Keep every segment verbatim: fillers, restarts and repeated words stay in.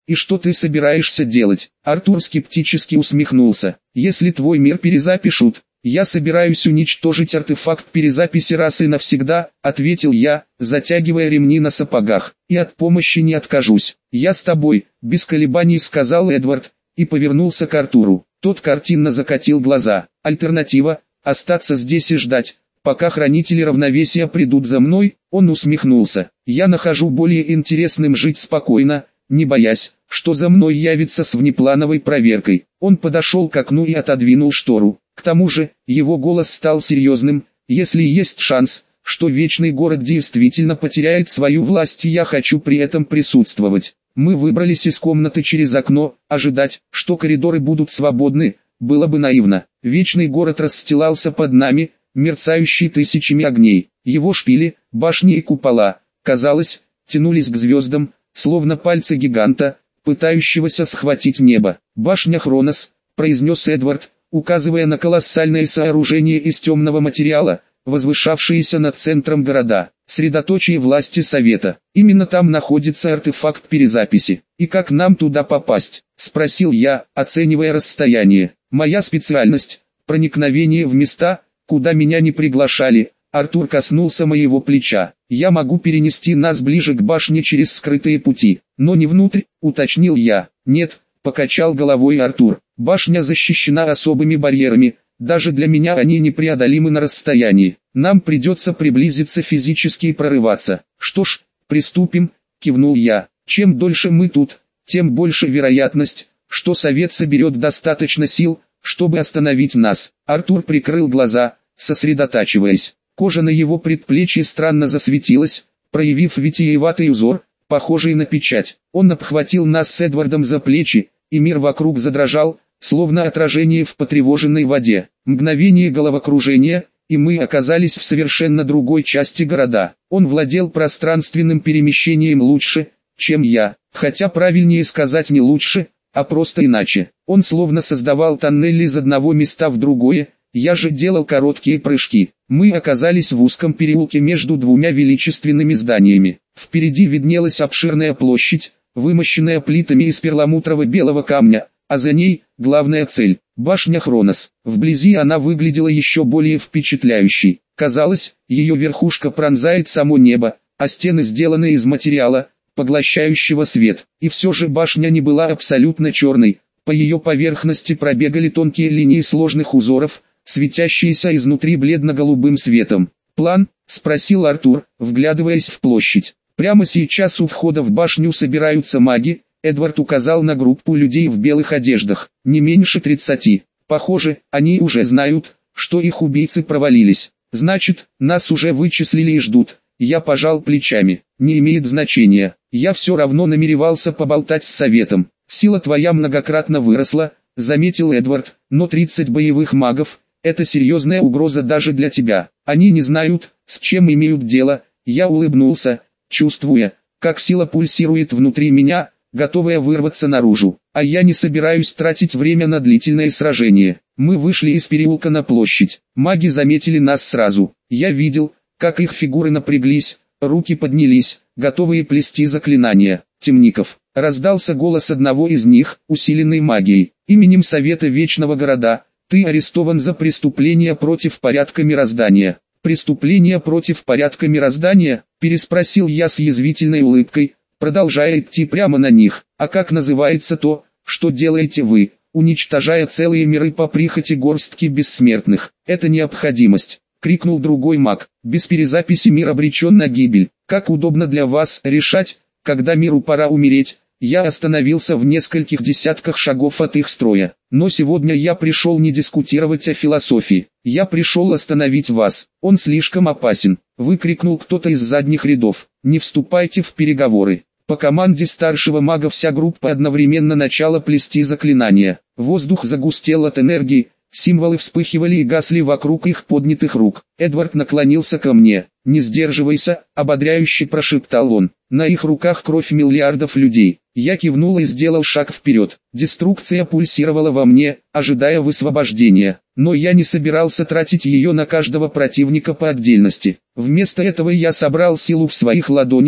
И что ты собираешься делать? Артур скептически усмехнулся. Если твой мир перезапишут, я собираюсь уничтожить артефакт перезаписи раз и навсегда, ответил я, затягивая ремни на сапогах. И от помощи не откажусь. Я с тобой, без колебаний сказал Эдвард, и повернулся к Артуру. Тот картинно закатил глаза. Альтернатива – остаться здесь и ждать, пока хранители равновесия придут за мной. Он усмехнулся. Я нахожу более интересным жить спокойно, не боясь, что за мной явится с внеплановой проверкой. Он подошел к окну и отодвинул штору. К тому же, его голос стал серьезным. Если есть шанс, что Вечный Город действительно потеряет свою власть, и я хочу при этом присутствовать. Мы выбрались из комнаты через окно. Ожидать, что коридоры будут свободны, было бы наивно. Вечный Город расстилался под нами, мерцающий тысячами огней. Его шпили, башни и купола, казалось, тянулись к звездам, словно пальцы гиганта, пытающегося схватить небо. «Башня Хронос», — произнес Эдвард, указывая на колоссальное сооружение из темного материала, возвышавшееся над центром города, средоточие власти Совета. Именно там находится артефакт перезаписи. «И как нам туда попасть?» — спросил я, оценивая расстояние. «Моя специальность — проникновение в места, куда меня не приглашали». Артур коснулся моего плеча. «Я могу перенести нас ближе к башне через скрытые пути, но не внутрь», — уточнил я. «Нет», — покачал головой Артур. «Башня защищена особыми барьерами, даже для меня они непреодолимы на расстоянии. Нам придется приблизиться физически и прорываться». «Что ж, приступим», — кивнул я. «Чем дольше мы тут, тем больше вероятность, что Совет соберет достаточно сил, чтобы остановить нас». Артур прикрыл глаза, сосредотачиваясь. Кожа на его предплечье странно засветилась, проявив витиеватый узор, похожий на печать. Он обхватил нас с Эдвардом за плечи, и мир вокруг задрожал, словно отражение в потревоженной воде. Мгновение головокружения, и мы оказались в совершенно другой части города. Он владел пространственным перемещением лучше, чем я, хотя правильнее сказать не лучше, а просто иначе. Он словно создавал тоннели из одного места в другое, я же делал короткие прыжки. Мы оказались в узком переулке между двумя величественными зданиями. Впереди виднелась обширная площадь, вымощенная плитами из перламутрово-белого камня, а за ней – главная цель – башня Хронос. Вблизи она выглядела еще более впечатляющей. Казалось, ее верхушка пронзает само небо, а стены сделаны из материала, поглощающего свет. И все же башня не была абсолютно черной, по ее поверхности пробегали тонкие линии сложных узоров, светящиеся изнутри бледно-голубым светом. «План?» – спросил Артур, вглядываясь в площадь. «Прямо сейчас у входа в башню собираются маги», – Эдвард указал на группу людей в белых одеждах, не меньше тридцати. «Похоже, они уже знают, что их убийцы провалились. Значит, нас уже вычислили и ждут». Я пожал плечами. «Не имеет значения, я все равно намеревался поболтать с Советом. Сила твоя многократно выросла», – заметил Эдвард, – «но тридцать боевых магов – это серьезная угроза даже для тебя. Они не знают, с чем имеют дело». Я улыбнулся, чувствуя, как сила пульсирует внутри меня, готовая вырваться наружу. А я не собираюсь тратить время на длительное сражение. Мы вышли из переулка на площадь. Маги заметили нас сразу. Я видел, как их фигуры напряглись, руки поднялись, готовые плести заклинания. «Темников», — раздался голос одного из них, усиленный магией. «Именем Совета Вечного Города, ты арестован за преступление против порядка мироздания». «Преступление против порядка мироздания?» — переспросил я с язвительной улыбкой, продолжая идти прямо на них. «А как называется то, что делаете вы, уничтожая целые миры по прихоти горстки бессмертных?» «Это необходимость», — крикнул другой маг. «Без перезаписи мир обречен на гибель. Как удобно для вас решать, когда миру пора умереть». Я остановился в нескольких десятках шагов от их строя. «Но сегодня я пришел не дискутировать о философии. Я пришел остановить вас. Он слишком опасен», — выкрикнул кто-то из задних рядов. «Не вступайте в переговоры». По команде старшего мага вся группа одновременно начала плести заклинания. Воздух загустел от энергии, символы вспыхивали и гасли вокруг их поднятых рук. Эдвард наклонился ко мне. «Не сдерживайся», — ободряюще прошептал он. «На их руках кровь миллиардов людей». Я кивнул и сделал шаг вперед. Деструкция пульсировала во мне, ожидая высвобождения. Но я не собирался тратить ее на каждого противника по отдельности. Вместо этого я собрал силу в своих ладонях,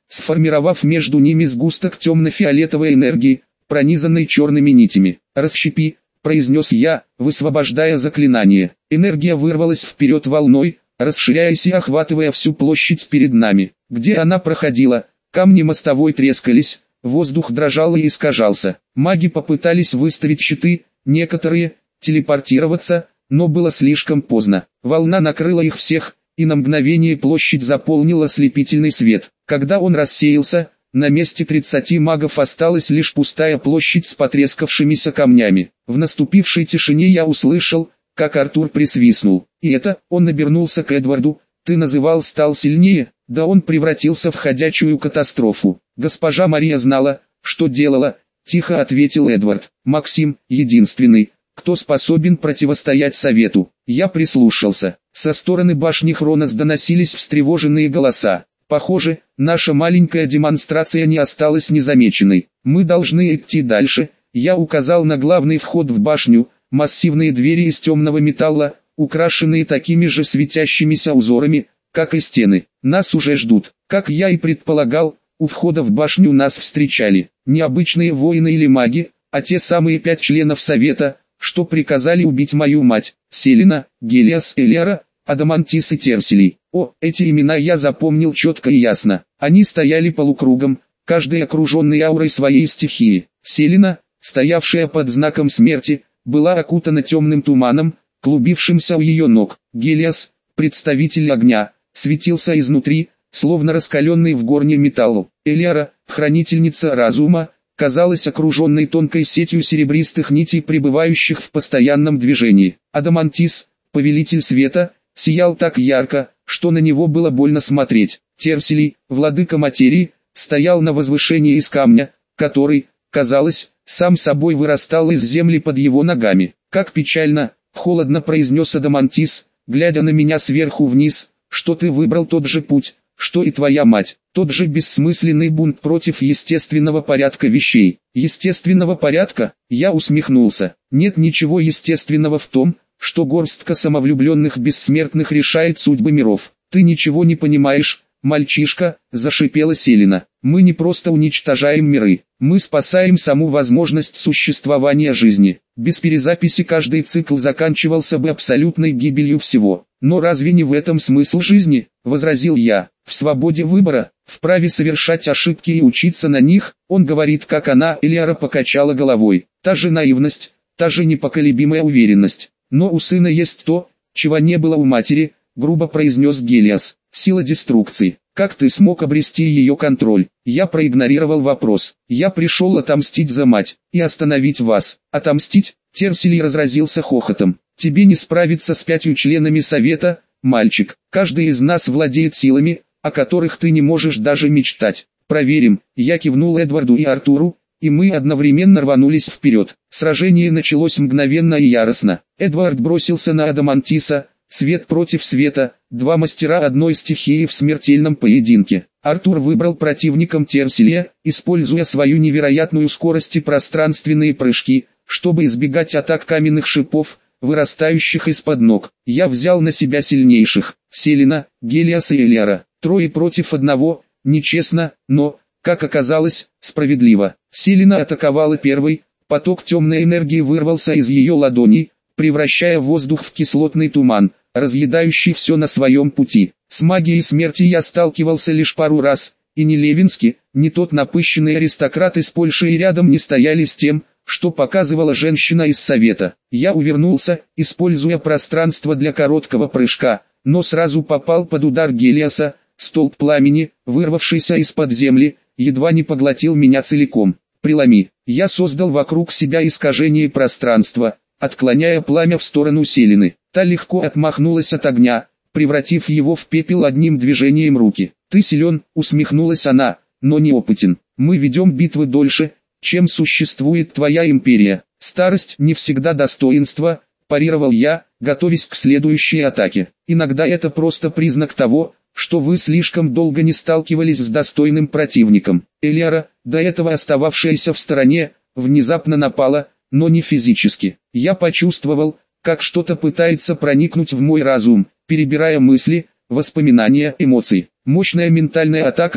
сформировав между ними сгусток темно-фиолетовой энергии, пронизанной черными нитями. «Расщепи», — произнес я, высвобождая заклинание. Энергия вырвалась вперед волной, расширяясь и охватывая всю площадь перед нами. Где она проходила, камни мостовой трескались, воздух дрожал и искажался. Маги попытались выставить щиты, некоторые — телепортироваться, но было слишком поздно. Волна накрыла их всех, и на мгновение площадь заполнил ослепительный свет. Когда он рассеялся, на месте тридцати магов осталась лишь пустая площадь с потрескавшимися камнями. В наступившей тишине я услышал, как Артур присвистнул. И это, он обернулся к Эдварду. «Ты называл стал сильнее?» Да он превратился в ходячую катастрофу. Госпожа Мария знала, что делала, тихо ответил Эдвард. Максим, единственный, кто способен противостоять совету. Я прислушался. Со стороны башни Хронос доносились встревоженные голоса. Похоже, наша маленькая демонстрация не осталась незамеченной. Мы должны идти дальше. Я указал на главный вход в башню, массивные двери из темного металла, украшенные такими же светящимися узорами, как и стены. Нас уже ждут. Как я и предполагал, у входа в башню нас встречали не обычные воины или маги, а те самые пять членов совета, что приказали убить мою мать, Селена, Гелиас, Элиара, Адамантис и Терсилий. О, эти имена я запомнил четко и ясно. Они стояли полукругом, каждый окруженный аурой своей стихии. Селена, стоявшая под знаком смерти, была окутана темным туманом, клубившимся у ее ног. Гелиас, представитель огня, светился изнутри, словно раскаленный в горне металл. Элиара, хранительница разума, казалась окруженной тонкой сетью серебристых нитей, пребывающих в постоянном движении. Адамантис, повелитель света, сиял так ярко, что на него было больно смотреть. Терсилий, владыка материи, стоял на возвышении из камня, который, казалось, сам собой вырастал из земли под его ногами. «Как печально», — холодно произнес Адамантис, глядя на меня сверху вниз, «что ты выбрал тот же путь, что и твоя мать, тот же бессмысленный бунт против естественного порядка вещей». «Естественного порядка?» Я усмехнулся. «Нет ничего естественного в том, что горстка самовлюбленных бессмертных решает судьбы миров. Ты ничего не понимаешь, мальчишка», — зашипела Селена. «Мы не просто уничтожаем миры, мы спасаем саму возможность существования жизни. Без перезаписи каждый цикл заканчивался бы абсолютной гибелью всего». «Но разве не в этом смысл жизни?» — возразил я. «В свободе выбора, в праве совершать ошибки и учиться на них». Он говорит, как она. Элиара покачала головой. Та же наивность, та же непоколебимая уверенность. «Но у сына есть то, чего не было у матери», — грубо произнес Гелиас. «Сила деструкции. Как ты смог обрести ее контроль?» Я проигнорировал вопрос. «Я пришел отомстить за мать и остановить вас». «Отомстить?» — Терсилий разразился хохотом. «Тебе не справиться с пятью членами совета, мальчик. Каждый из нас владеет силами, о которых ты не можешь даже мечтать. Проверим». Я кивнул Эдварду и Артуру, и мы одновременно рванулись вперед. Сражение началось мгновенно и яростно. Эдвард бросился на Адамантиса, свет против света, два мастера одной стихии в смертельном поединке. Артур выбрал противником Терсилия, используя свою невероятную скорость и пространственные прыжки, чтобы избегать атак каменных шипов, вырастающих из-под ног. Я взял на себя сильнейших: Селена, Гелиаса и Элиара. Трое против одного, нечестно, но, как оказалось, справедливо. Селена атаковала первой, поток темной энергии вырвался из ее ладоней, превращая воздух в кислотный туман, разъедающий все на своем пути. С магией смерти я сталкивался лишь пару раз, и ни Левинский, ни тот напыщенный аристократ из Польши и рядом не стояли с тем, что показывала женщина из совета. Я увернулся, используя пространство для короткого прыжка, но сразу попал под удар Гелиаса. Столб пламени, вырвавшийся из-под земли, едва не поглотил меня целиком. «Преломи». Я создал вокруг себя искажение пространства, отклоняя пламя в сторону Селены. Та легко отмахнулась от огня, превратив его в пепел одним движением руки. «Ты силен», — усмехнулась она, — «но неопытен. Мы ведем битвы дольше, чем существует твоя империя. Старость не всегда достоинство», — парировал я, готовясь к следующей атаке. «Иногда это просто признак того, что вы слишком долго не сталкивались с достойным противником». Элиара, до этого остававшаяся в стороне, внезапно напала, но не физически. Я почувствовал, как что-то пытается проникнуть в мой разум, перебирая мысли, воспоминания, эмоции. Мощная ментальная атака,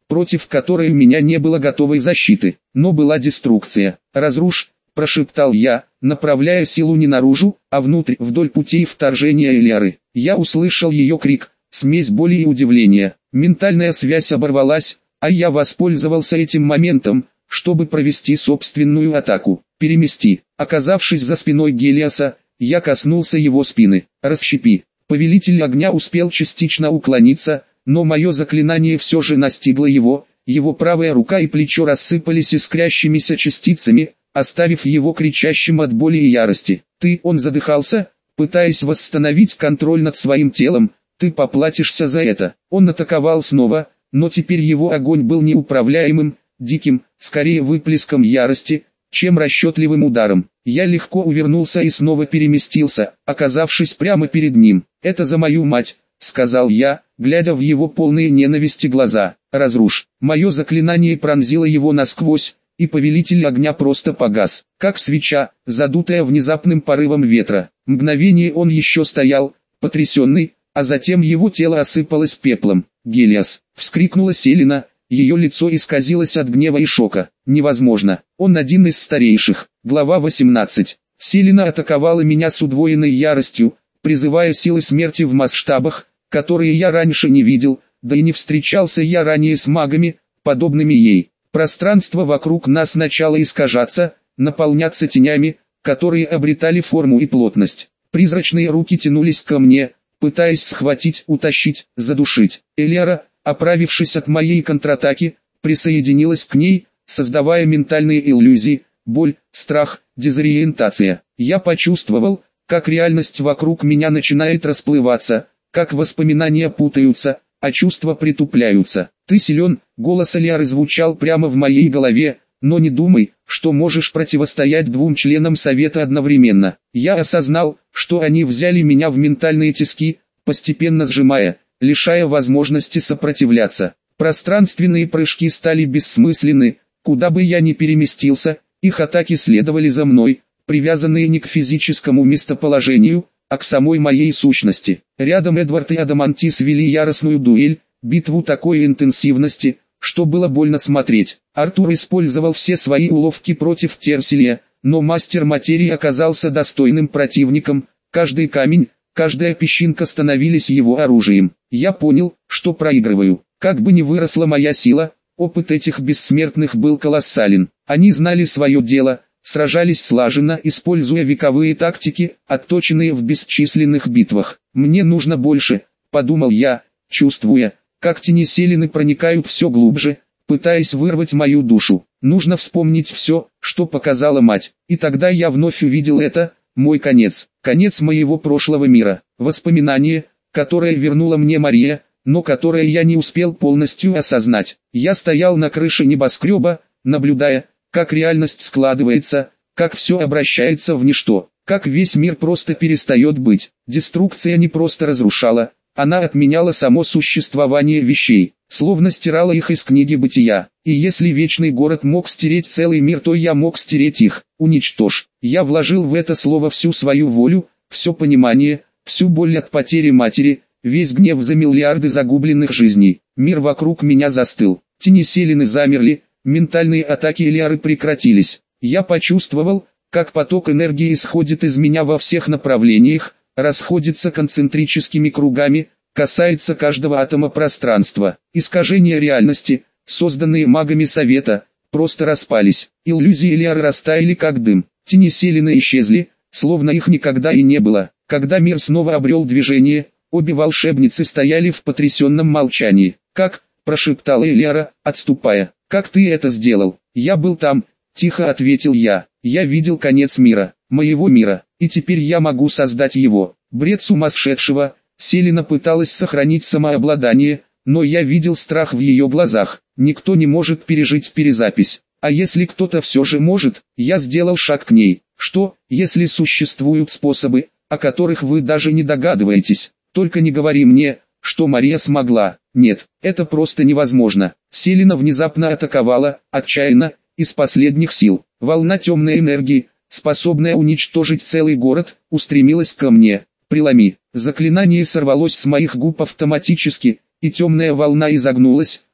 против которой у меня не было готовой защиты, но была деструкция. «Разрушь», – прошептал я, направляя силу не наружу, а внутрь, вдоль путей вторжения Элиары. Я услышал ее крик, смесь боли и удивления. Ментальная связь оборвалась, а я воспользовался этим моментом, чтобы провести собственную атаку. «Перемести». Оказавшись за спиной Гелиоса, я коснулся его спины. «Расщепи». Повелитель огня успел частично уклониться, но мое заклинание все же настигло его, его правая рука и плечо рассыпались искрящимися частицами, оставив его кричащим от боли и ярости. «Ты...» Он задыхался, пытаясь восстановить контроль над своим телом. «Ты поплатишься за это». Он атаковал снова, но теперь его огонь был неуправляемым, диким, скорее выплеском ярости, чем расчетливым ударом. Я легко увернулся и снова переместился, оказавшись прямо перед ним. «Это за мою мать», — сказал я, глядя в его полные ненависти глаза. «Разрушь». Мое заклинание пронзило его насквозь, и повелитель огня просто погас, как свеча, задутая внезапным порывом ветра. Мгновение он еще стоял, потрясенный, а затем его тело осыпалось пеплом. «Гелиос!» — вскрикнула Селена, ее лицо исказилось от гнева и шока. «Невозможно, он один из старейших». Глава восемнадцать. Селена атаковала меня с удвоенной яростью, призывая силы смерти в масштабах, которые я раньше не видел, да и не встречался я ранее с магами, подобными ей. Пространство вокруг нас начало искажаться, наполняться тенями, которые обретали форму и плотность. Призрачные руки тянулись ко мне, пытаясь схватить, утащить, задушить. Элиара, оправившись от моей контратаки, присоединилась к ней, создавая ментальные иллюзии, боль, страх, дезориентация. Я почувствовал, как реальность вокруг меня начинает расплываться, как воспоминания путаются, а чувства притупляются. «Ты силен», — голос Элиары звучал прямо в моей голове, «но не думай, что можешь противостоять двум членам Совета одновременно». Я осознал, что они взяли меня в ментальные тиски, постепенно сжимая, лишая возможности сопротивляться. Пространственные прыжки стали бессмысленны, куда бы я ни переместился, их атаки следовали за мной, привязанные не к физическому местоположению, а к самой моей сущности. Рядом Эдвард и Адамантис вели яростную дуэль, битву такой интенсивности, что было больно смотреть. Артур использовал все свои уловки против Терсилия, но мастер материи оказался достойным противником, каждый камень, каждая песчинка становились его оружием. Я понял, что проигрываю. Как бы ни выросла моя сила, опыт этих бессмертных был колоссален. Они знали свое дело, сражались слаженно, используя вековые тактики, отточенные в бесчисленных битвах. «Мне нужно больше», — подумал я, чувствуя, как тени Селены проникают все глубже, пытаясь вырвать мою душу. Нужно вспомнить все, что показала мать. И тогда я вновь увидел это, мой конец, конец моего прошлого мира. Воспоминание, которое вернула мне Мария, но которое я не успел полностью осознать. Я стоял на крыше небоскреба, наблюдая, как реальность складывается, как все обращается в ничто, как весь мир просто перестает быть. Деструкция не просто разрушала, она отменяла само существование вещей, словно стирала их из книги бытия. И если вечный город мог стереть целый мир, то я мог стереть их. Уничтожь. Я вложил в это слово всю свою волю, все понимание, всю боль от потери матери, весь гнев за миллиарды загубленных жизней. Мир вокруг меня застыл. Тени Селены замерли, ментальные атаки Элиары прекратились. Я почувствовал, как поток энергии исходит из меня во всех направлениях, расходится концентрическими кругами, касается каждого атома пространства. Искажения реальности, созданные магами Совета, просто распались. Иллюзии Элиары растаяли как дым. Тени Селены исчезли, словно их никогда и не было. Когда мир снова обрел движение, обе волшебницы стояли в потрясенном молчании. «Как?» – прошептала Элиара, отступая. «Как ты это сделал?» «Я был там», – тихо ответил я. «Я видел конец мира, моего мира, и теперь я могу создать его». Бред сумасшедшего. Селена пыталась сохранить самообладание, но я видел страх в ее глазах. Никто не может пережить перезапись. А если кто-то все же может, я сделал шаг к ней. Что, если существуют способы, о которых вы даже не догадываетесь? Только не говори мне, что Мария смогла. Нет, это просто невозможно. Селена внезапно атаковала, отчаянно, из последних сил. Волна темной энергии, способная уничтожить целый город, устремилась ко мне. «Преломи». Заклинание сорвалось с моих губ автоматически, и темная волна изогнулась,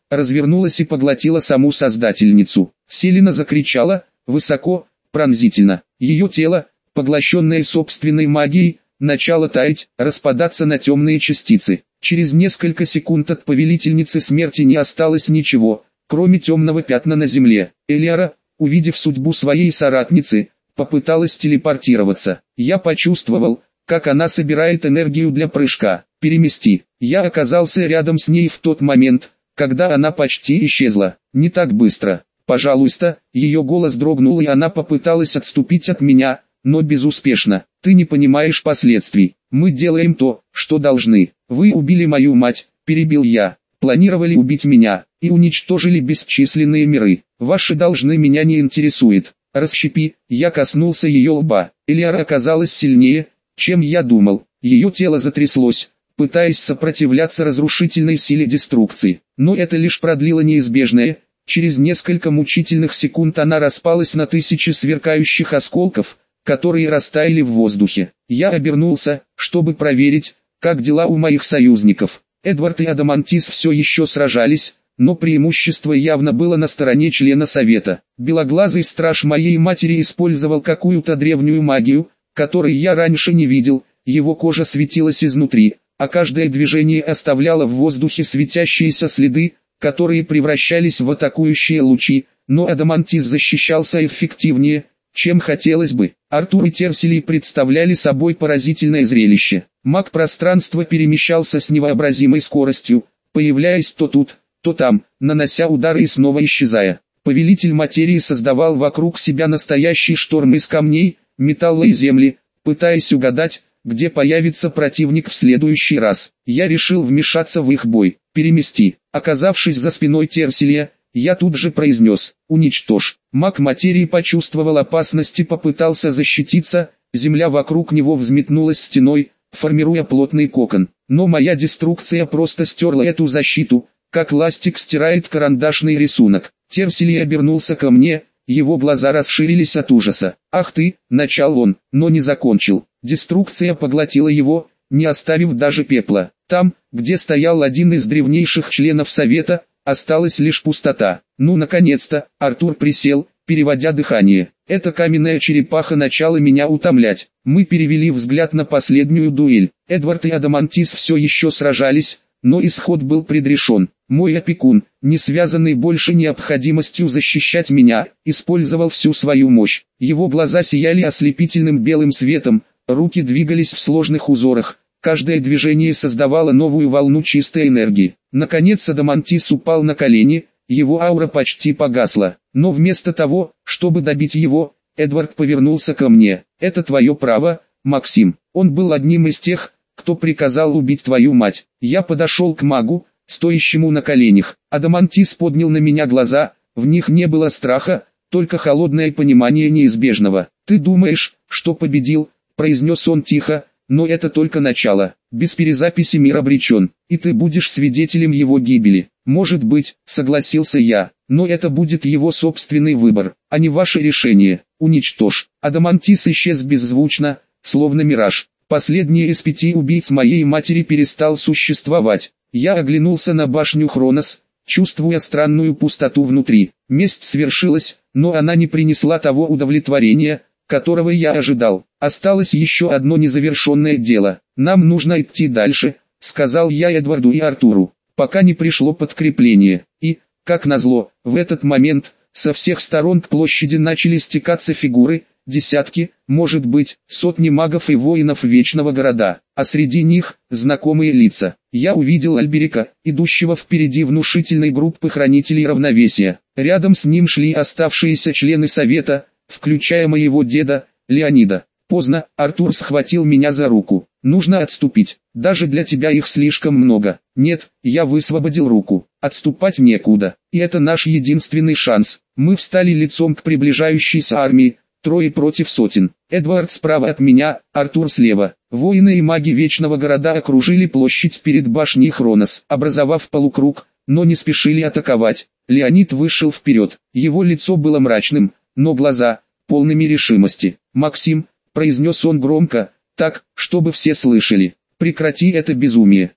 развернулась и поглотила саму Создательницу. Селена закричала, высоко, пронзительно. Ее тело, поглощенное собственной магией, начало таять, распадаться на темные частицы. Через несколько секунд от повелительницы смерти не осталось ничего, кроме темного пятна на земле. Элиара, увидев судьбу своей соратницы, попыталась телепортироваться. Я почувствовал, как она собирает энергию для прыжка. Перемести. Я оказался рядом с ней в тот момент, когда она почти исчезла. Не так быстро. Пожалуйста, ее голос дрогнул, и она попыталась отступить от меня, но безуспешно. Ты не понимаешь последствий. Мы делаем то, что должны. Вы убили мою мать, перебил я. Планировали убить меня, и уничтожили бесчисленные миры. Ваши должны меня не интересует. Расщепи. Я коснулся ее лба. Элиара оказалась сильнее, чем я думал. Ее тело затряслось, пытаясь сопротивляться разрушительной силе деструкции. Но это лишь продлило неизбежное. Через несколько мучительных секунд она распалась на тысячи сверкающих осколков, которые растаяли в воздухе. Я обернулся, чтобы проверить, как дела у моих союзников. Эдвард и Адамантис все еще сражались, но преимущество явно было на стороне члена Совета. Белоглазый страж моей матери использовал какую-то древнюю магию, которой я раньше не видел, его кожа светилась изнутри, а каждое движение оставляло в воздухе светящиеся следы, которые превращались в атакующие лучи, но Адамантис защищался эффективнее, чем хотелось бы. Артур и Терсилий представляли собой поразительное зрелище. Маг пространства перемещался с невообразимой скоростью, появляясь то тут, то там, нанося удары и снова исчезая. Повелитель материи создавал вокруг себя настоящий шторм из камней, металла и земли, пытаясь угадать, где появится противник в следующий раз. Я решил вмешаться в их бой. Перемести. Оказавшись за спиной Терсилия, я тут же произнес: уничтожь. Маг материи почувствовал опасность и попытался защититься, земля вокруг него взметнулась стеной, формируя плотный кокон. Но моя деструкция просто стерла эту защиту, как ластик стирает карандашный рисунок. Терсилий обернулся ко мне, его глаза расширились от ужаса. «Ах ты!» – начал он, но не закончил. Деструкция поглотила его, не оставив даже пепла. Там, где стоял один из древнейших членов Совета, осталась лишь пустота. Ну, наконец-то, Артур присел, переводя дыхание. Эта каменная черепаха начала меня утомлять. Мы перевели взгляд на последнюю дуэль. Эдвард и Адамантис все еще сражались, но исход был предрешен. Мой опекун, не связанный больше необходимостью защищать меня, использовал всю свою мощь. Его глаза сияли ослепительным белым светом, руки двигались в сложных узорах. Каждое движение создавало новую волну чистой энергии. Наконец Адамантис упал на колени, его аура почти погасла. Но вместо того, чтобы добить его, Эдвард повернулся ко мне. «Это твое право, Максим. Он был одним из тех, кто приказал убить твою мать». Я подошел к магу, стоящему на коленях. Адамантис поднял на меня глаза, в них не было страха, только холодное понимание неизбежного. «Ты думаешь, что победил?» – произнес он тихо. Но это только начало. Без перезаписи мир обречен, и ты будешь свидетелем его гибели. Может быть, согласился я, но это будет его собственный выбор, а не ваше решение. Уничтожь. Адамантис исчез беззвучно, словно мираж. Последний из пяти убийц моей матери перестал существовать. Я оглянулся на башню Хронос, чувствуя странную пустоту внутри. Месть свершилась, но она не принесла того удовлетворения, которого я ожидал. Осталось еще одно незавершенное дело. Нам нужно идти дальше, сказал я Эдварду и Артуру, пока не пришло подкрепление. И, как назло, в этот момент, со всех сторон к площади начали стекаться фигуры, десятки, может быть, сотни магов и воинов Вечного Города, а среди них, знакомые лица. Я увидел Альберика, идущего впереди внушительной группы хранителей равновесия. Рядом с ним шли оставшиеся члены Совета, включая моего деда, Леонида. Поздно, Артур схватил меня за руку. Нужно отступить, даже для тебя их слишком много. Нет, я высвободил руку. Отступать некуда, и это наш единственный шанс. Мы встали лицом к приближающейся армии, трое против сотен. Эдвард справа от меня, Артур слева. Воины и маги Вечного Города окружили площадь перед башней Хронос, образовав полукруг, но не спешили атаковать. Леонид вышел вперед. Его лицо было мрачным, но глаза полными решимости. «Максим», — произнес он громко, так, чтобы все слышали, — «прекрати это безумие.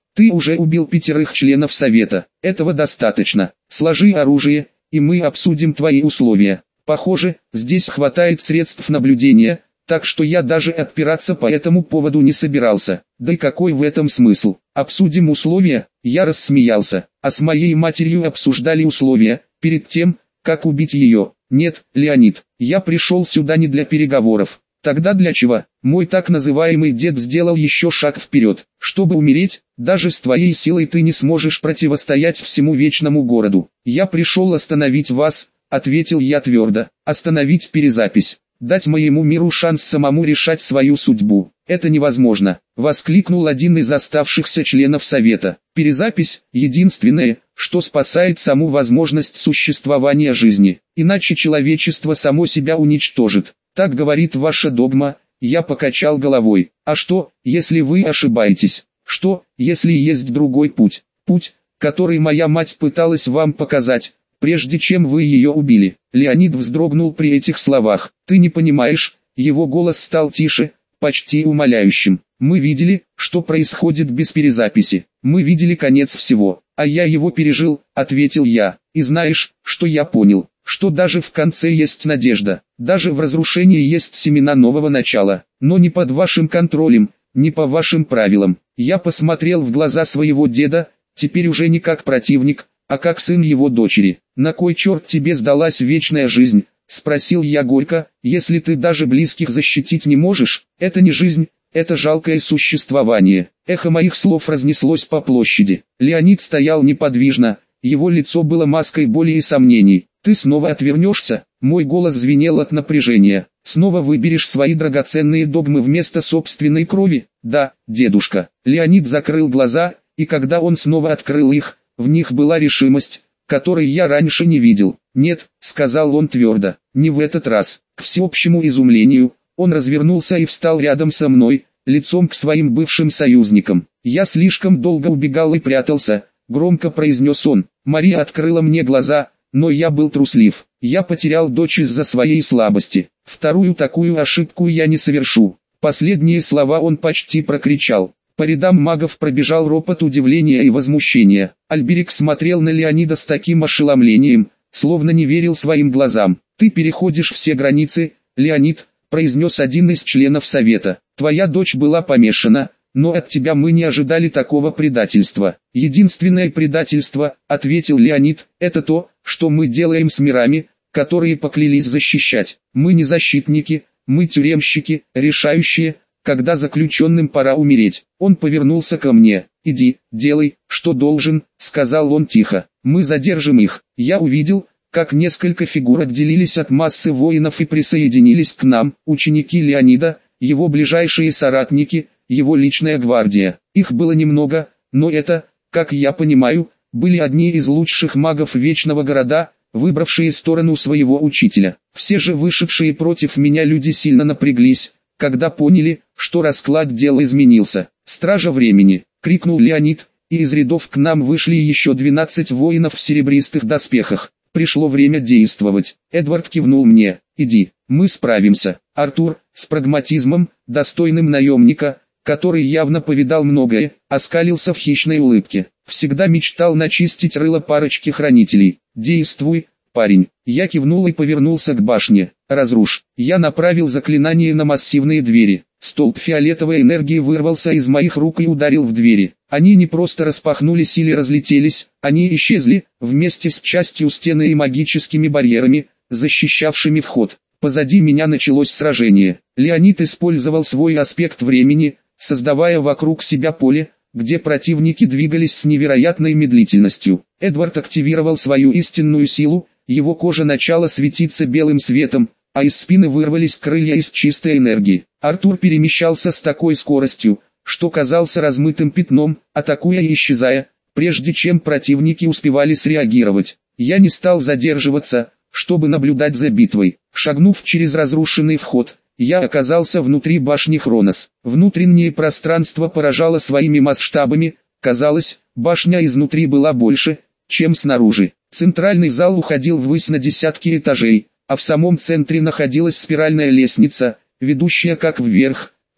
Ты уже убил пятерых членов совета. Этого достаточно. Сложи оружие, и мы обсудим твои условия. Похоже, здесь хватает средств наблюдения, так что я даже отпираться по этому поводу не собирался. Да и какой в этом смысл? Обсудим условия? Я рассмеялся. А с моей матерью обсуждали условия, перед тем, как убить ее. Нет, Леонид, я пришел сюда не для переговоров. Тогда для чего? Мой так называемый дед сделал еще шаг вперед. Чтобы умереть, даже с твоей силой ты не сможешь противостоять всему вечному городу. Я пришел остановить вас, ответил я твердо. Остановить перезапись. Дать моему миру шанс самому решать свою судьбу. Это невозможно, воскликнул один из оставшихся членов совета. Перезапись – единственное, что спасает саму возможность существования жизни. Иначе человечество само себя уничтожит. Так говорит ваша догма. Я покачал головой. А что, если вы ошибаетесь? Что, если есть другой путь? Путь, который моя мать пыталась вам показать, прежде чем вы ее убили. Леонид вздрогнул при этих словах. Ты не понимаешь, его голос стал тише, почти умоляющим. Мы видели, что происходит без перезаписи. Мы видели конец всего, а я его пережил, ответил я. И знаешь, что я понял? Что даже в конце есть надежда, даже в разрушении есть семена нового начала, но не под вашим контролем, не по вашим правилам. Я посмотрел в глаза своего деда, теперь уже не как противник, а как сын его дочери. На кой черт тебе сдалась вечная жизнь? Спросил я горько, если ты даже близких защитить не можешь, это не жизнь, это жалкое существование. Эхо моих слов разнеслось по площади. Леонид стоял неподвижно, его лицо было маской боли и сомнений. Ты снова отвернешься? Мой голос звенел от напряжения. Снова выберешь свои драгоценные догмы вместо собственной крови? Да, дедушка. Леонид закрыл глаза, и когда он снова открыл их, в них была решимость, которой я раньше не видел. Нет, сказал он твердо, не в этот раз. К всеобщему изумлению, он развернулся и встал рядом со мной, лицом к своим бывшим союзникам. Я слишком долго убегал и прятался, громко произнес он. Мария открыла мне глаза, но я был труслив. Я потерял дочь из-за своей слабости. Вторую такую ошибку я не совершу. Последние слова он почти прокричал. По рядам магов пробежал ропот удивления и возмущения. Альберик смотрел на Леонида с таким ошеломлением, словно не верил своим глазам. «Ты переходишь все границы, Леонид», — произнес один из членов совета. «Твоя дочь была помешана, но от тебя мы не ожидали такого предательства». «Единственное предательство», — ответил Леонид, — «это то, что мы делаем с мирами, которые поклялись защищать. Мы не защитники, мы тюремщики, решающие, когда заключенным пора умереть». Он повернулся ко мне. «Иди, делай, что должен», — сказал он тихо. «Мы задержим их». Я увидел, как несколько фигур отделились от массы воинов и присоединились к нам, ученики Леонида, его ближайшие соратники, его личная гвардия. Их было немного, но это, как я понимаю, были одни из лучших магов Вечного Города, выбравшие сторону своего учителя. Все же вышедшие против меня люди сильно напряглись, когда поняли, что расклад дел изменился. «Стража времени!» — крикнул Леонид, и из рядов к нам вышли еще двенадцать воинов в серебристых доспехах. Пришло время действовать. Эдвард кивнул мне. «Иди, мы справимся». Артур, с прагматизмом, достойным наемника, который явно повидал многое, оскалился в хищной улыбке. Всегда мечтал начистить рыло парочки хранителей. «Действуй, парень». Я кивнул и повернулся к башне. «Разрушь». Я направил заклинание на массивные двери. Столб фиолетовой энергии вырвался из моих рук и ударил в двери. Они не просто распахнулись или разлетелись, они исчезли, вместе с частью стены и магическими барьерами, защищавшими вход. Позади меня началось сражение. Леонид использовал свой аспект времени, создавая вокруг себя поле, где противники двигались с невероятной медлительностью. Эдвард активировал свою истинную силу, его кожа начала светиться белым светом, а из спины вырвались крылья из чистой энергии. Артур перемещался с такой скоростью, что казался размытым пятном, атакуя и исчезая, прежде чем противники успевали среагировать. Я не стал задерживаться, чтобы наблюдать за битвой. Шагнув через разрушенный вход, я оказался внутри башни Хронос. Внутреннее пространство поражало своими масштабами, казалось, башня изнутри была больше, чем снаружи. Центральный зал уходил ввысь на десятки этажей, а в самом центре находилась спиральная лестница, ведущая как вверх,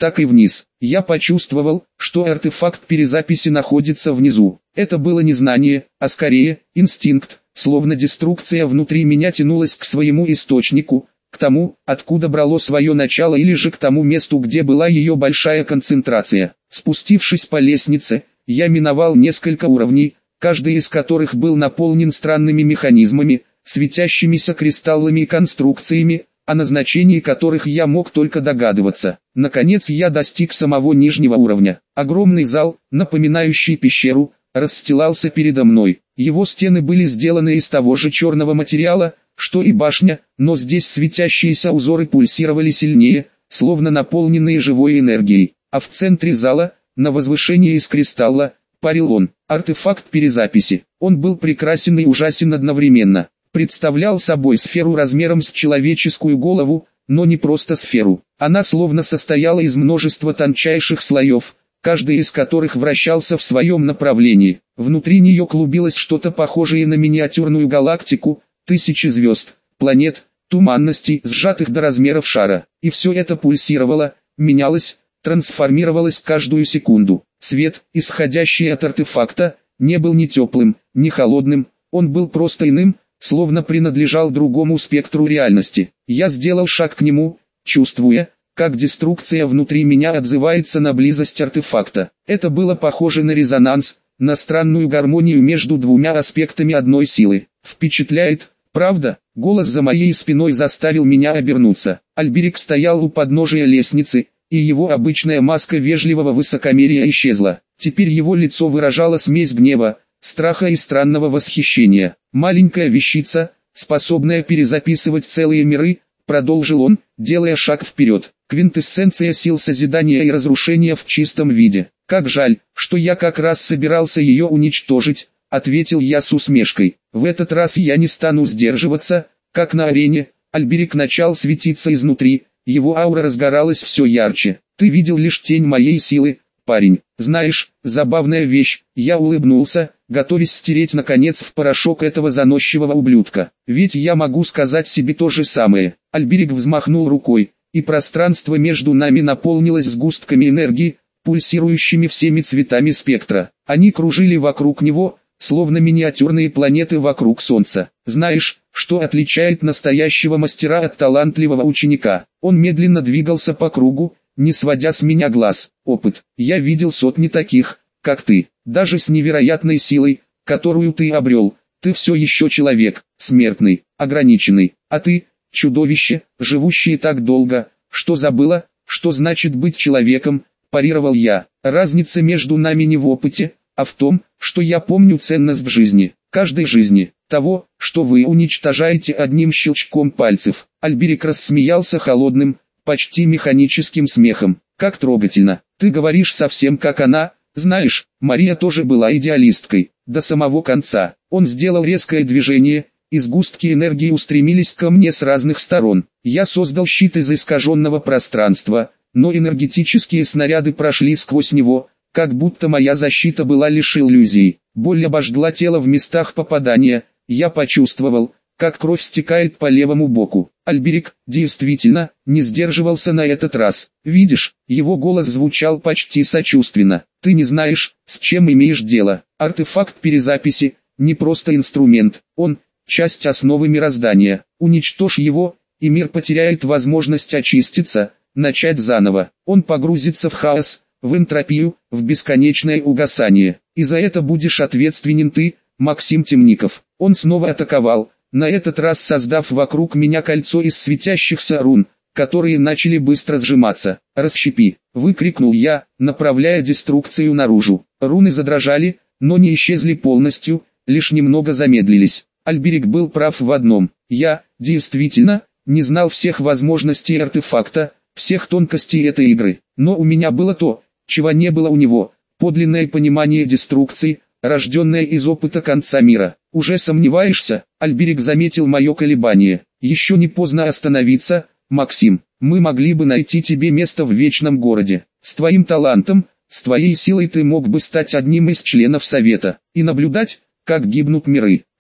так и вниз. Я почувствовал, что артефакт перезаписи находится внизу. Это было не знание, а скорее, инстинкт, словно деструкция внутри меня тянулась к своему источнику, к тому, откуда брало свое начало, или же к тому месту, где была ее большая концентрация. Спустившись по лестнице, я миновал несколько уровней, каждый из которых был наполнен странными механизмами, светящимися кристаллами и конструкциями, о назначении которых я мог только догадываться. Наконец я достиг самого нижнего уровня. Огромный зал, напоминающий пещеру, расстилался передо мной. Его стены были сделаны из того же черного материала, что и башня, но здесь светящиеся узоры пульсировали сильнее, словно наполненные живой энергией. А в центре зала, на возвышении из кристалла, парил он, артефакт перезаписи. Он был прекрасен и ужасен одновременно. Представлял собой сферу размером с человеческую голову, но не просто сферу. Она словно состояла из множества тончайших слоев, каждый из которых вращался в своем направлении. Внутри нее клубилось что-то похожее на миниатюрную галактику, тысячи звезд, планет, туманностей, сжатых до размеров шара. И все это пульсировало, менялось, трансформировалось каждую секунду. Свет, исходящий от артефакта, не был ни теплым, ни холодным, он был просто иным, словно принадлежал другому спектру реальности. Я сделал шаг к нему, чувствуя, как деструкция внутри меня отзывается на близость артефакта. Это было похоже на резонанс, на странную гармонию между двумя аспектами одной силы. Впечатляет, правда? Голос за моей спиной заставил меня обернуться. Альберик стоял у подножия лестницы, и его обычная маска вежливого высокомерия исчезла. Теперь его лицо выражало смесь гнева, страха и странного восхищения. «Маленькая вещица, способная перезаписывать целые миры», продолжил он, делая шаг вперед. «Квинтэссенция сил созидания и разрушения в чистом виде. Как жаль, что я как раз собирался ее уничтожить», ответил я с усмешкой. «В этот раз я не стану сдерживаться, как на арене». Альберик начал светиться изнутри, его аура разгоралась все ярче. «Ты видел лишь тень моей силы, парень. Знаешь, забавная вещь». Я улыбнулся, готовясь стереть наконец в порошок этого заносчивого ублюдка. «Ведь я могу сказать себе то же самое». Альберик взмахнул рукой, и пространство между нами наполнилось сгустками энергии, пульсирующими всеми цветами спектра. Они кружили вокруг него, словно миниатюрные планеты вокруг Солнца. «Знаешь, что отличает настоящего мастера от талантливого ученика?» Он медленно двигался по кругу, не сводя с меня глаз. «Опыт. Я видел сотни таких, как ты. Даже с невероятной силой, которую ты обрел, ты все еще человек, смертный, ограниченный. А ты, чудовище, живущее так долго, что забыла, что значит быть человеком», парировал я. «Разница между нами не в опыте, а в том, что я помню ценность в жизни, каждой жизни, того, что вы уничтожаете одним щелчком пальцев». Альберик рассмеялся холодным, почти механическим смехом. «Как трогательно. Ты говоришь совсем как она. Знаешь, Мария тоже была идеалисткой, до самого конца». Он сделал резкое движение, и сгустки энергии устремились ко мне с разных сторон. Я создал щит из искаженного пространства, но энергетические снаряды прошли сквозь него, как будто моя защита была лишь иллюзией. Боль обожгла тело в местах попадания, я почувствовал, как кровь стекает по левому боку. Альберик, действительно, не сдерживался на этот раз. «Видишь», его голос звучал почти сочувственно, «ты не знаешь, с чем имеешь дело. Артефакт перезаписи, не просто инструмент, он – часть основы мироздания. Уничтожь его, и мир потеряет возможность очиститься, начать заново. Он погрузится в хаос, в энтропию, в бесконечное угасание. И за это будешь ответственен ты, Максим Темников». Он снова атаковал, на этот раз создав вокруг меня кольцо из светящихся рун, которые начали быстро сжиматься. «Расщепи!» – выкрикнул я, направляя деструкцию наружу. Руны задрожали, но не исчезли полностью, лишь немного замедлились. Альберик был прав в одном. Я, действительно, не знал всех возможностей артефакта, всех тонкостей этой игры. Но у меня было то, чего не было у него, подлинное понимание деструкции, рожденное из опыта конца мира. «Уже сомневаешься?» Альберик заметил мое колебание. «Еще не поздно остановиться, Максим. Мы могли бы найти тебе место в Вечном Городе. С твоим талантом, с твоей силой ты мог бы стать одним из членов Совета и наблюдать, как гибнут миры.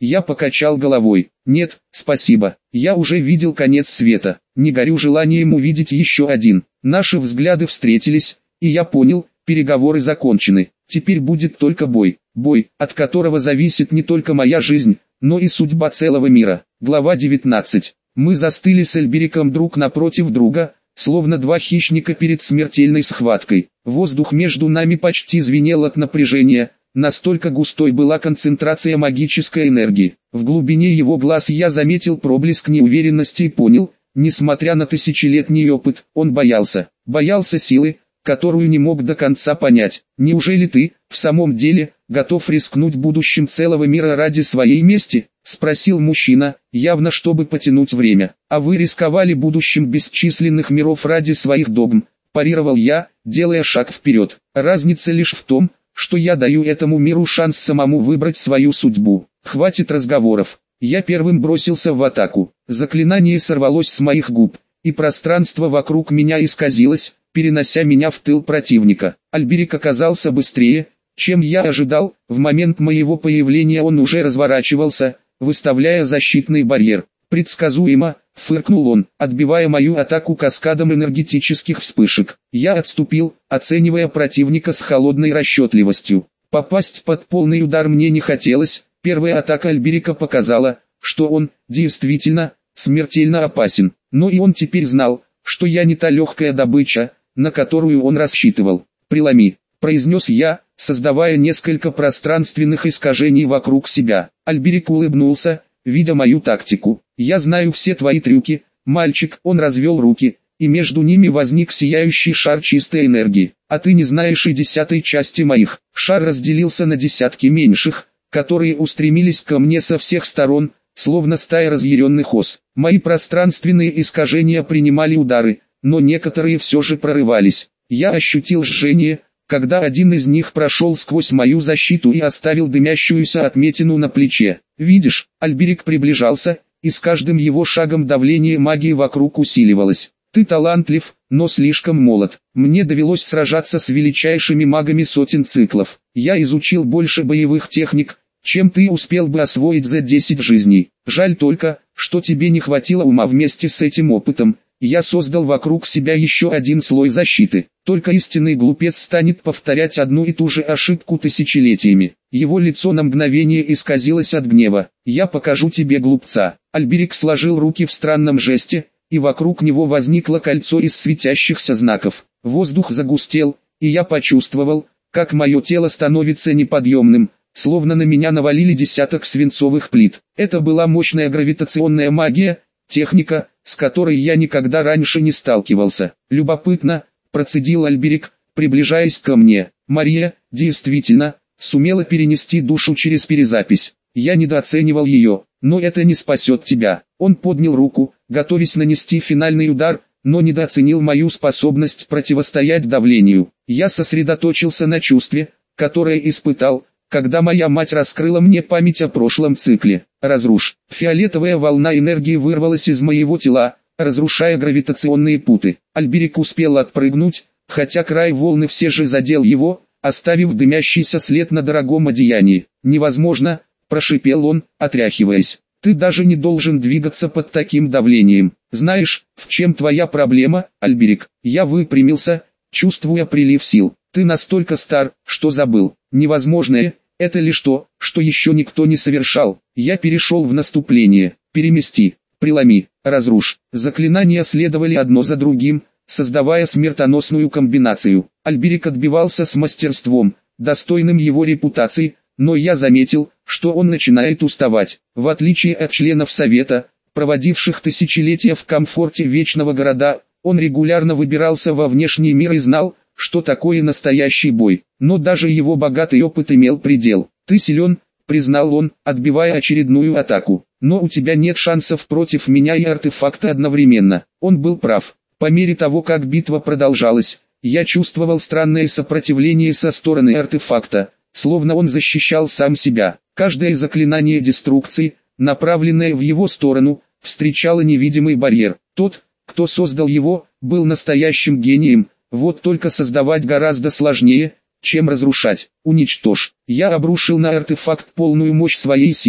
Я покачал головой. Нет, спасибо, я уже видел конец света. Не горю желанием увидеть еще один. Наши взгляды встретились, и я понял, переговоры закончены. Теперь будет только бой. Бой, от которого зависит не только моя жизнь, но и судьба целого мира. Глава девятнадцать. Мы застыли с Альбериком друг напротив друга, словно два хищника перед смертельной схваткой. Воздух между нами почти звенел от напряжения, настолько густой была концентрация магической энергии. В глубине его глаз я заметил проблеск неуверенности и понял, несмотря на тысячелетний опыт, он боялся. Боялся силы, которую не мог до конца понять. Неужели ты, в самом деле, готов рискнуть будущим целого мира ради своей мести? Спросил мужчина, явно чтобы потянуть время. А вы рисковали будущим бесчисленных миров ради своих догм, парировал я, делая шаг вперед. Разница лишь в том, что я даю этому миру шанс самому выбрать свою судьбу. Хватит разговоров. Я первым бросился в атаку. Заклинание сорвалось с моих губ, и пространство вокруг меня исказилось, перенося меня в тыл противника. Альберик оказался быстрее, чем я ожидал. В момент моего появления он уже разворачивался, выставляя защитный барьер. Предсказуемо, фыркнул он, отбивая мою атаку каскадом энергетических вспышек. Я отступил, оценивая противника с холодной расчетливостью. Попасть под полный удар мне не хотелось. Первая атака Альберика показала, что он, действительно, смертельно опасен. Но и он теперь знал, что я не та легкая добыча, на которую он рассчитывал. «Преломи», — произнес я, создавая несколько пространственных искажений вокруг себя. Альберик улыбнулся, видя мою тактику. «Я знаю все твои трюки, мальчик». Он развел руки, и между ними возник сияющий шар чистой энергии. «А ты не знаешь и десятой части моих». Шар разделился на десятки меньших, которые устремились ко мне со всех сторон, словно стая разъяренных ос. Мои пространственные искажения принимали удары, но некоторые все же прорывались. Я ощутил жжение, когда один из них прошел сквозь мою защиту и оставил дымящуюся отметину на плече. «Видишь?» Альберик приближался, и с каждым его шагом давление магии вокруг усиливалось. «Ты талантлив, но слишком молод. Мне довелось сражаться с величайшими магами сотен циклов. Я изучил больше боевых техник, чем ты успел бы освоить за десять жизней. Жаль только, что тебе не хватило ума. Вместе с этим опытом я создал вокруг себя еще один слой защиты. Только истинный глупец станет повторять одну и ту же ошибку тысячелетиями». Его лицо на мгновение исказилось от гнева. «Я покажу тебе глупца». Альберик сложил руки в странном жесте, и вокруг него возникло кольцо из светящихся знаков. Воздух загустел, и я почувствовал, как мое тело становится неподъемным, словно на меня навалили десяток свинцовых плит. Это была мощная гравитационная магия, техника, с которой я никогда раньше не сталкивался. «Любопытно», — процедил Альберик, приближаясь ко мне. «Мария, действительно, сумела перенести душу через перезапись. Я недооценивал ее, но это не спасет тебя». Он поднял руку, готовясь нанести финальный удар, но недооценил мою способность противостоять давлению. Я сосредоточился на чувстве, которое испытал, когда моя мать раскрыла мне память о прошлом цикле. «Разрушь». Фиолетовая волна энергии вырвалась из моего тела, разрушая гравитационные путы. Альберик успел отпрыгнуть, хотя край волны все же задел его, оставив дымящийся след на дорогом одеянии. «Невозможно», — прошипел он, отряхиваясь. «Ты даже не должен двигаться под таким давлением. Знаешь, в чем твоя проблема, Альберик?» Я выпрямился, чувствуя прилив сил. «Ты настолько стар, что забыл. Невозможное — это лишь то, что еще никто не совершал». Я перешел в наступление. «Перемести, преломи, разрушь». Заклинания следовали одно за другим, создавая смертоносную комбинацию. Альберик отбивался с мастерством, достойным его репутации, но я заметил, что он начинает уставать. В отличие от членов Совета, проводивших тысячелетия в комфорте вечного города, он регулярно выбирался во внешний мир и знал, что такое настоящий бой. Но даже его богатый опыт имел предел. «Ты силен», — признал он, отбивая очередную атаку. «Но у тебя нет шансов против меня и артефакта одновременно». Он был прав. По мере того, как битва продолжалась, я чувствовал странное сопротивление со стороны артефакта, словно он защищал сам себя. Каждое заклинание деструкции, направленное в его сторону, встречало невидимый барьер. Тот, кто создал его, был настоящим гением, вот только создавать гораздо сложнее, чем разрушать. «Уничтожь». Я обрушил на артефакт полную мощь своей силы,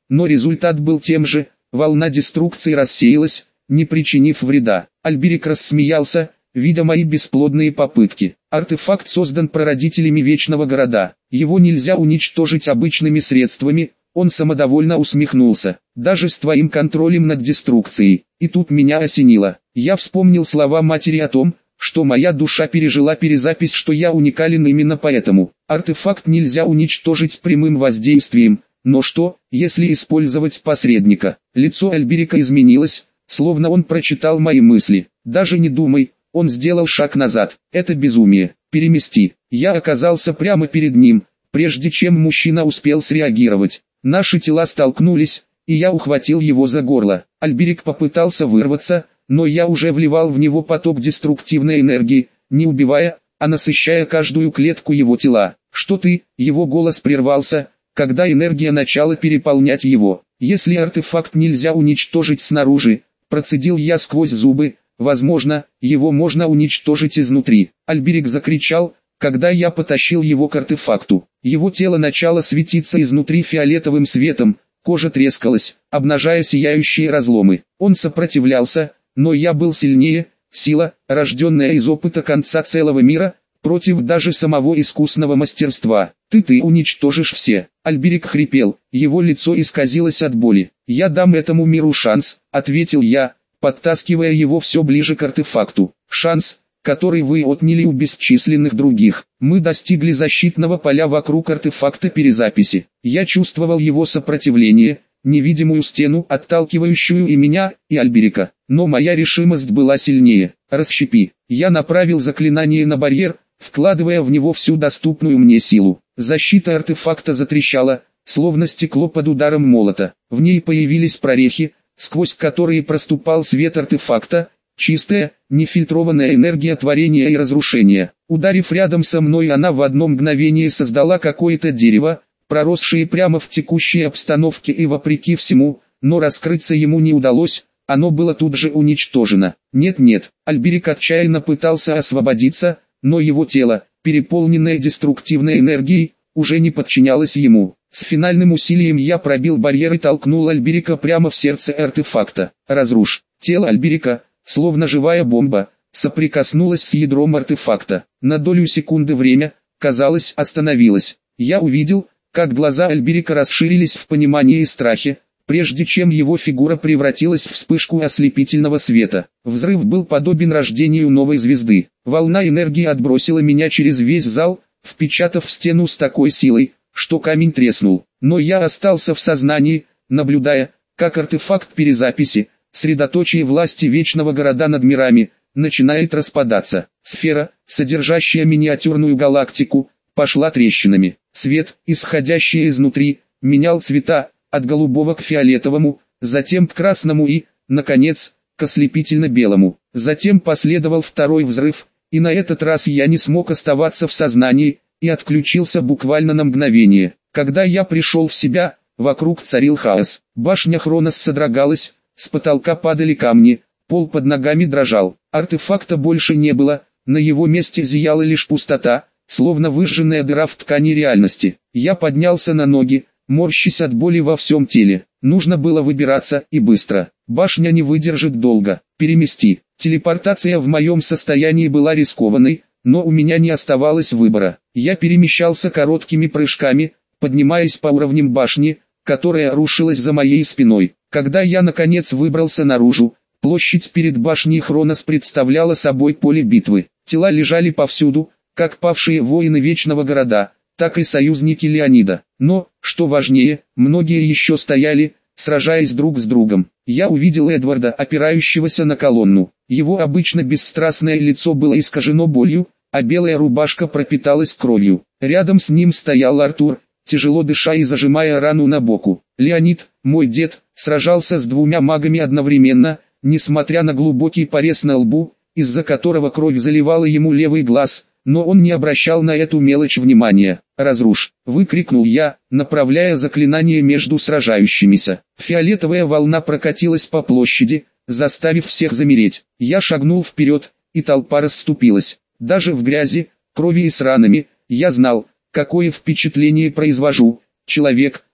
но результат был тем же, волна деструкции рассеялась, не причинив вреда. Альберик рассмеялся, видя мои бесплодные попытки. Артефакт создан прародителями Вечного Города, его нельзя уничтожить обычными средствами. Он самодовольно усмехнулся. Даже с твоим контролем над деструкцией. И тут меня осенило. Я вспомнил слова матери о том, что моя душа пережила перезапись, что я уникален именно поэтому. Артефакт нельзя уничтожить прямым воздействием. Но что, если использовать посредника? Лицо Альберика изменилось, словно он прочитал мои мысли. Даже не думай, он сделал шаг назад. Это безумие. Перемести. Я оказался прямо перед ним, прежде чем мужчина успел среагировать. Наши тела столкнулись, и я ухватил его за горло. Альберик попытался вырваться, но я уже вливал в него поток деструктивной энергии, не убивая, а насыщая каждую клетку его тела. «Что ты?» Его голос прервался, когда энергия начала переполнять его. «Если артефакт нельзя уничтожить снаружи», процедил я сквозь зубы, возможно, его можно уничтожить изнутри. Альберик закричал, когда я потащил его к артефакту. Его тело начало светиться изнутри фиолетовым светом, кожа трескалась, обнажая сияющие разломы. Он сопротивлялся, но я был сильнее, сила, рожденная из опыта конца целого мира, против даже самого искусного мастерства. Ты-ты уничтожишь все. Альберик хрипел, его лицо исказилось от боли. Я дам этому миру шанс, ответил я, подтаскивая его все ближе к артефакту. Шанс, который вы отняли у бесчисленных других. Мы достигли защитного поля вокруг артефакта перезаписи. Я чувствовал его сопротивление, невидимую стену, отталкивающую и меня, и Альберика. Но моя решимость была сильнее. Расщепи. Я направил заклинание на барьер, вкладывая в него всю доступную мне силу. Защита артефакта затрещала, словно стекло под ударом молота. В ней появились прорехи, сквозь которые проступал свет артефакта, чистая, нефильтрованная энергия творения и разрушения. Ударив рядом со мной, она в одно мгновение создала какое-то дерево, проросшее прямо в текущей обстановке и вопреки всему, но раскрыться ему не удалось, оно было тут же уничтожено. Нет-нет, Альберик отчаянно пытался освободиться, но его тело, переполненное деструктивной энергией, уже не подчинялось ему. С финальным усилием я пробил барьер и толкнул Альберика прямо в сердце артефакта. Разруш. Тело Альберика, словно живая бомба, соприкоснулась с ядром артефакта. На долю секунды время, казалось, остановилось. Я увидел, как глаза Альберика расширились в понимании и страхе, прежде чем его фигура превратилась в вспышку ослепительного света. Взрыв был подобен рождению новой звезды. Волна энергии отбросила меня через весь зал, впечатав в стену с такой силой, что камень треснул. Но я остался в сознании, наблюдая, как артефакт перезаписи, средоточие власти Вечного Города над мирами, начинает распадаться. Сфера, содержащая миниатюрную галактику, пошла трещинами. Свет, исходящий изнутри, менял цвета, от голубого к фиолетовому, затем к красному и, наконец, к ослепительно-белому. Затем последовал второй взрыв, и на этот раз я не смог оставаться в сознании, и отключился буквально на мгновение. Когда я пришел в себя, вокруг царил хаос. Башня Хронос содрогалась, с потолка падали камни, пол под ногами дрожал. Артефакта больше не было, на его месте зияла лишь пустота, словно выжженная дыра в ткани реальности. Я поднялся на ноги, морщась от боли во всем теле. Нужно было выбираться, и быстро. Башня не выдержит долго. Перемести. Телепортация в моем состоянии была рискованной, но у меня не оставалось выбора. Я перемещался короткими прыжками, поднимаясь по уровням башни, которая рушилась за моей спиной. Когда я наконец выбрался наружу, площадь перед башней Хронос представляла собой поле битвы. Тела лежали повсюду, как павшие воины Вечного Города, так и союзники Леонида. Но, что важнее, многие еще стояли, сражаясь друг с другом. Я увидел Эдварда, опирающегося на колонну. Его обычно бесстрастное лицо было искажено болью, а белая рубашка пропиталась кровью. Рядом с ним стоял Артур, тяжело дыша и зажимая рану на боку. Леонид, мой дед, сражался с двумя магами одновременно, несмотря на глубокий порез на лбу, из-за которого кровь заливала ему левый глаз, но он не обращал на эту мелочь внимания. «Разруш!» — выкрикнул я, направляя заклинание между сражающимися. Фиолетовая волна прокатилась по площади, заставив всех замереть. Я шагнул вперед, и толпа расступилась. Даже в грязи, крови и с ранами, я знал, какое впечатление произвожу. Человек,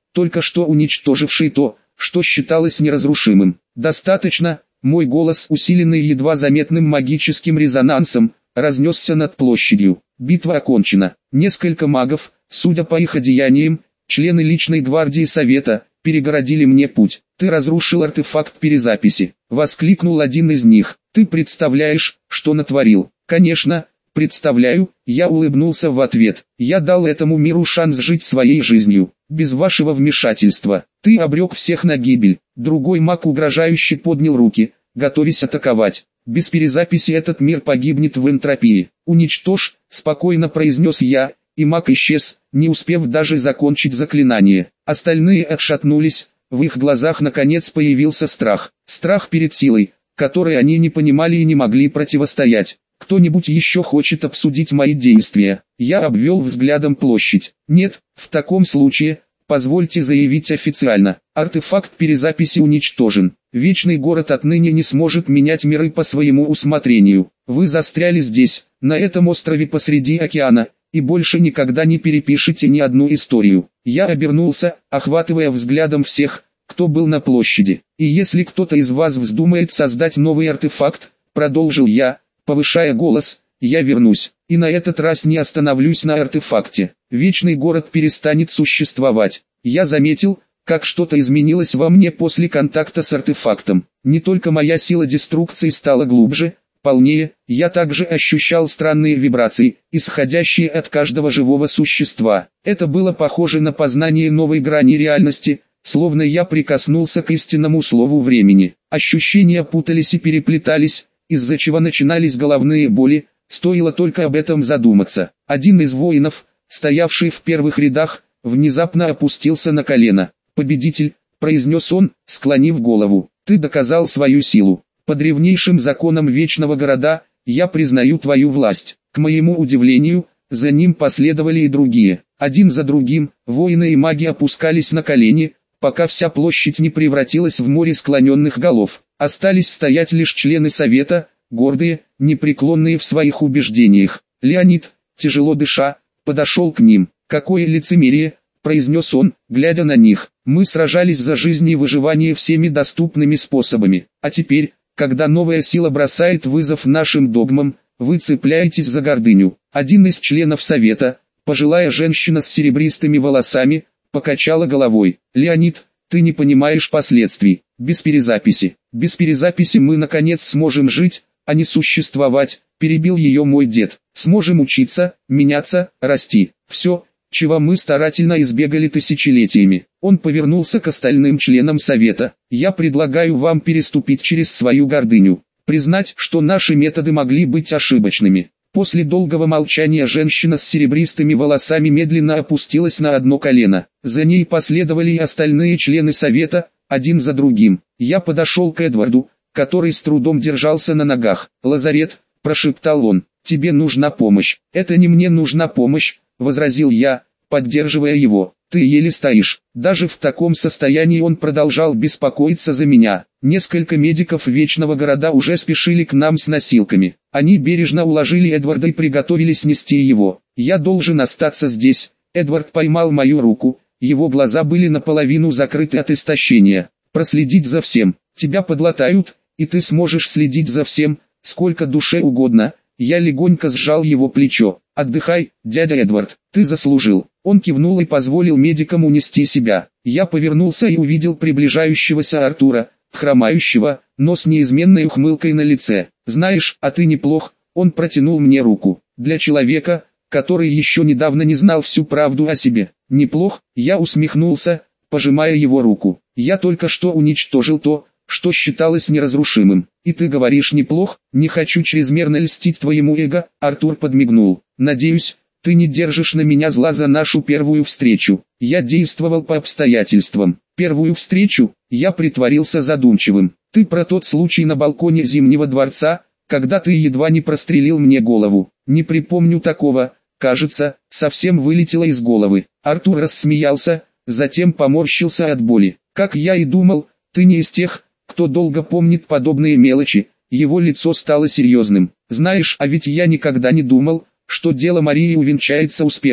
только что уничтоживший то, что считалось неразрушимым. Достаточно, мой голос, усиленный едва заметным магическим резонансом, разнесся над площадью. Битва окончена. Несколько магов, судя по их одеяниям, члены личной гвардии совета, перегородили мне путь. «Ты разрушил артефакт перезаписи», — воскликнул один из них. «Ты представляешь, что натворил?» «Конечно, представляю», — я улыбнулся в ответ. «Я дал этому миру шанс жить своей жизнью. Без вашего вмешательства. Ты обрек всех на гибель». Другой маг угрожающе поднял руки, готовясь атаковать. «Без перезаписи этот мир погибнет в энтропии. Уничтожь», — спокойно произнес я, и маг исчез, не успев даже закончить заклинание. Остальные отшатнулись, в их глазах наконец появился страх. Страх перед силой, которой они не понимали и не могли противостоять. «Кто-нибудь еще хочет обсудить мои действия?» Я обвел взглядом площадь. «Нет, в таком случае, позвольте заявить официально. Артефакт перезаписи уничтожен. Вечный город отныне не сможет менять миры по своему усмотрению. Вы застряли здесь, на этом острове посреди океана, и больше никогда не перепишите ни одну историю». Я обернулся, охватывая взглядом всех, кто был на площади. «И если кто-то из вас вздумает создать новый артефакт», продолжил я, повышая голос, «я вернусь, и на этот раз не остановлюсь на артефакте. Вечный город перестанет существовать». Я заметил, как что-то изменилось во мне после контакта с артефактом. Не только моя сила деструкции стала глубже, полнее, я также ощущал странные вибрации, исходящие от каждого живого существа. Это было похоже на познание новой грани реальности, словно я прикоснулся к истинному слову времени. Ощущения путались и переплетались, из-за чего начинались головные боли, стоило только об этом задуматься. Один из воинов, стоявший в первых рядах, внезапно опустился на колено. «Победитель», — произнес он, склонив голову, — «ты доказал свою силу. По древнейшим законам Вечного Города, я признаю твою власть». К моему удивлению, за ним последовали и другие. Один за другим, воины и маги опускались на колени, пока вся площадь не превратилась в море склоненных голов. Остались стоять лишь члены совета, гордые, непреклонные в своих убеждениях. Леонид, тяжело дыша, подошел к ним. «Какое лицемерие», — произнес он, глядя на них. «Мы сражались за жизнь и выживание всеми доступными способами. А теперь, когда новая сила бросает вызов нашим догмам, вы цепляетесь за гордыню». Один из членов совета, пожилая женщина с серебристыми волосами, покачала головой. «Леонид, ты не понимаешь последствий. Без перезаписи. Без перезаписи мы наконец сможем жить, а не существовать», — перебил ее мой дед. «Сможем учиться, меняться, расти. Все, чего мы старательно избегали тысячелетиями». Он повернулся к остальным членам совета. «Я предлагаю вам переступить через свою гордыню, признать, что наши методы могли быть ошибочными». После долгого молчания женщина с серебристыми волосами медленно опустилась на одно колено. За ней последовали и остальные члены совета, один за другим. Я подошел к Эдварду, который с трудом держался на ногах. «Лазарет», — прошептал он, — «тебе нужна помощь». «Это не мне нужна помощь», — возразил я, поддерживая его. «Ты еле стоишь». Даже в таком состоянии он продолжал беспокоиться за меня. Несколько медиков Вечного Города уже спешили к нам с носилками. Они бережно уложили Эдварда и приготовились нести его. «Я должен остаться здесь». Эдвард поймал мою руку, его глаза были наполовину закрыты от истощения. «Проследить за всем. Тебя подлатают, и ты сможешь следить за всем, сколько душе угодно». Я легонько сжал его плечо. «Отдыхай, дядя Эдвард, ты заслужил». Он кивнул и позволил медикам унести себя. Я повернулся и увидел приближающегося Артура, хромающего, но с неизменной ухмылкой на лице. «Знаешь, а ты неплох», — он протянул мне руку. «Для человека, который еще недавно не знал всю правду о себе». «Неплох», — я усмехнулся, пожимая его руку. «Я только что уничтожил то, что считалось неразрушимым. И ты говоришь неплох, не хочу чрезмерно льстить твоему эго», — Артур подмигнул. «Надеюсь, ты не держишь на меня зла за нашу первую встречу». Я действовал по обстоятельствам. Первую встречу, я притворился задумчивым. «Ты про тот случай на балконе Зимнего дворца, когда ты едва не прострелил мне голову». «Не припомню такого, кажется, совсем вылетело из головы». Артур рассмеялся, затем поморщился от боли. «Как я и думал, ты не из тех, кто долго помнит подобные мелочи». Его лицо стало серьезным. «Знаешь, а ведь я никогда не думал, что дело Марии увенчается успехом.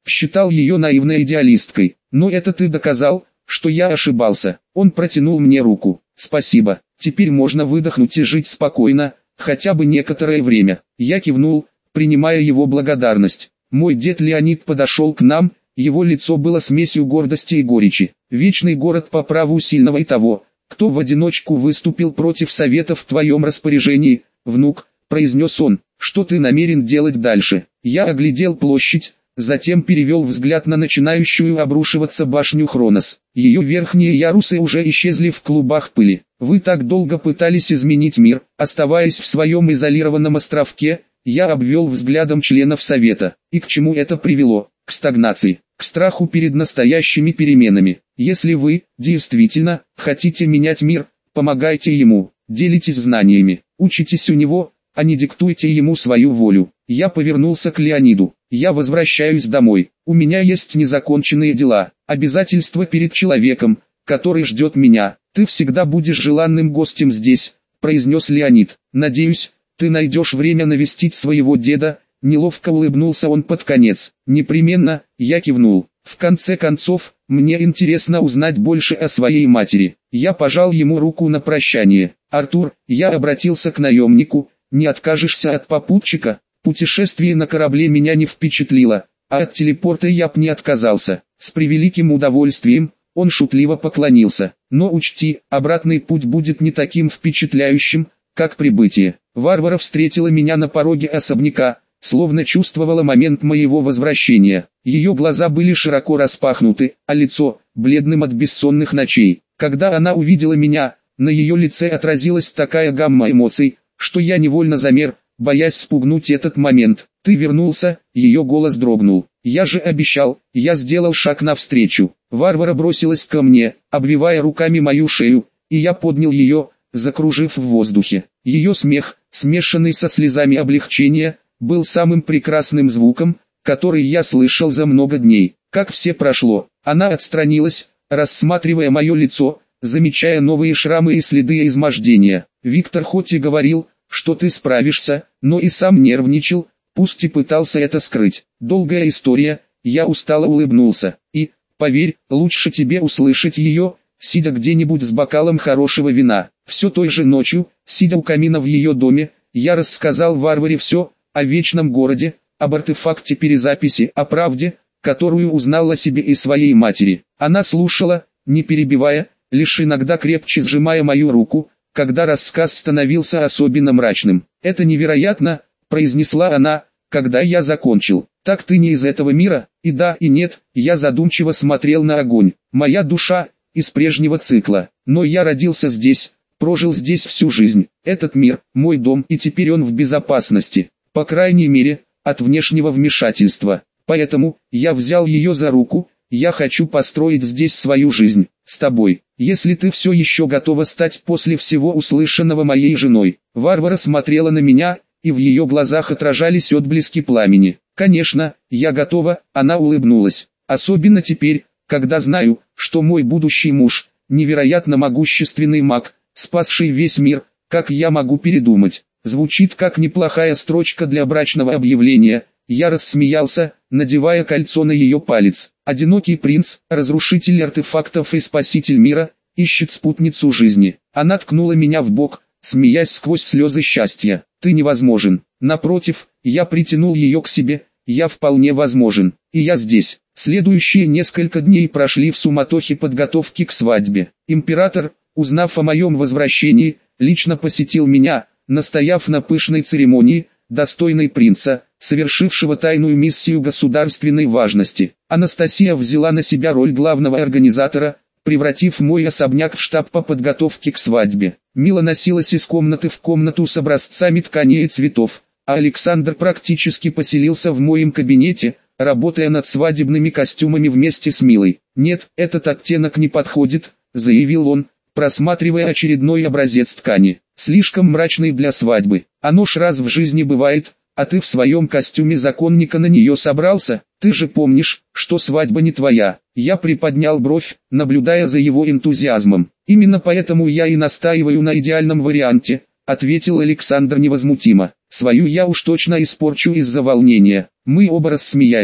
считал ее наивной идеалисткой. Но это ты доказал, что я ошибался. Он протянул мне руку. Спасибо, теперь можно выдохнуть и жить спокойно, хотя бы некоторое время. Я кивнул, принимая его благодарность. Мой дед Леонид подошел к нам, его лицо было смесью гордости и горечи. Вечный город по праву сильного и того, кто в одиночку выступил против совета в твоем распоряжении, внук, произнес он. Что ты намерен делать дальше? Я оглядел площадь, затем перевел взгляд на начинающую обрушиваться башню Хронос. Ее верхние ярусы уже исчезли в клубах пыли. Вы так долго пытались изменить мир, оставаясь в своем изолированном островке. Я обвел взглядом членов совета. И к чему это привело? К стагнации, к страху перед настоящими переменами. Если вы, действительно, хотите менять мир, помогайте ему, делитесь знаниями, учитесь у него, а не диктуйте ему свою волю. Я повернулся к Леониду. Я возвращаюсь домой. У меня есть незаконченные дела, обязательства перед человеком, который ждет меня. Ты всегда будешь желанным гостем здесь, произнес Леонид. Надеюсь, ты найдешь время навестить своего деда. Неловко улыбнулся он под конец. Непременно, я кивнул. В конце концов, мне интересно узнать больше о своей матери. Я пожал ему руку на прощание. Артур, я обратился к наемнику, не откажешься от попутчика? Путешествие на корабле меня не впечатлило, а от телепорта я б не отказался. С превеликим удовольствием, он шутливо поклонился. Но учти, обратный путь будет не таким впечатляющим, как прибытие. Варвара встретила меня на пороге особняка, словно чувствовала момент моего возвращения. Ее глаза были широко распахнуты, а лицо, бледным от бессонных ночей. Когда она увидела меня, на ее лице отразилась такая гамма эмоций, что я невольно замер, боясь спугнуть этот момент. Ты вернулся, ее голос дрогнул. Я же обещал, я сделал шаг навстречу. Варвара бросилась ко мне, обвивая руками мою шею, и я поднял ее, закружив в воздухе. Ее смех, смешанный со слезами облегчения, был самым прекрасным звуком, который я слышал за много дней. Как все прошло, она отстранилась, рассматривая мое лицо, замечая новые шрамы и следы измождения. Виктор хоть и говорил, что ты справишься, но и сам нервничал, пусть и пытался это скрыть. Долгая история, я устало улыбнулся. И, поверь, лучше тебе услышать ее, сидя где-нибудь с бокалом хорошего вина. Все той же ночью, сидя у камина в ее доме, я рассказал Варваре все, о вечном городе, об артефакте перезаписи, о правде, которую узнал о себе и своей матери. Она слушала, не перебивая, лишь иногда крепче сжимая мою руку, когда рассказ становился особенно мрачным. «Это невероятно», — произнесла она, когда я закончил. «Так ты не из этого мира?» И да, и нет, я задумчиво смотрел на огонь. «Моя душа, из прежнего цикла. Но я родился здесь, прожил здесь всю жизнь. Этот мир, мой дом, и теперь он в безопасности. По крайней мере, от внешнего вмешательства. Поэтому, я взял ее за руку, я хочу построить здесь свою жизнь, с тобой. Если ты все еще готова стать после всего услышанного моей женой». Варвара смотрела на меня, и в ее глазах отражались отблески пламени. «Конечно, я готова», — она улыбнулась. «Особенно теперь, когда знаю, что мой будущий муж, невероятно могущественный маг, спасший весь мир, как я могу передумать?» Звучит как неплохая строчка для брачного объявления. Я рассмеялся, надевая кольцо на ее палец. Одинокий принц, разрушитель артефактов и спаситель мира, ищет спутницу жизни. Она ткнула меня в бок, смеясь сквозь слезы счастья. «Ты невозможен». Напротив, я притянул ее к себе. «Я вполне возможен, и я здесь». Следующие несколько дней прошли в суматохе подготовки к свадьбе. Император, узнав о моем возвращении, лично посетил меня, настояв на пышной церемонии, достойной принца, совершившего тайную миссию государственной важности. Анастасия взяла на себя роль главного организатора, превратив мой особняк в штаб по подготовке к свадьбе. Мила носилась из комнаты в комнату с образцами тканей и цветов, а Александр практически поселился в моем кабинете, работая над свадебными костюмами вместе с Милой. «Нет, этот оттенок не подходит», — заявил он, просматривая очередной образец ткани. «Слишком мрачный для свадьбы. Оно ж раз в жизни бывает, а ты в своем костюме законника на нее собрался? Ты же помнишь, что свадьба не твоя». Я приподнял бровь, наблюдая за его энтузиазмом. «Именно поэтому я и настаиваю на идеальном варианте», — ответил Александр невозмутимо. «Свою я уж точно испорчу из-за волнения». Мы оба рассмеялись.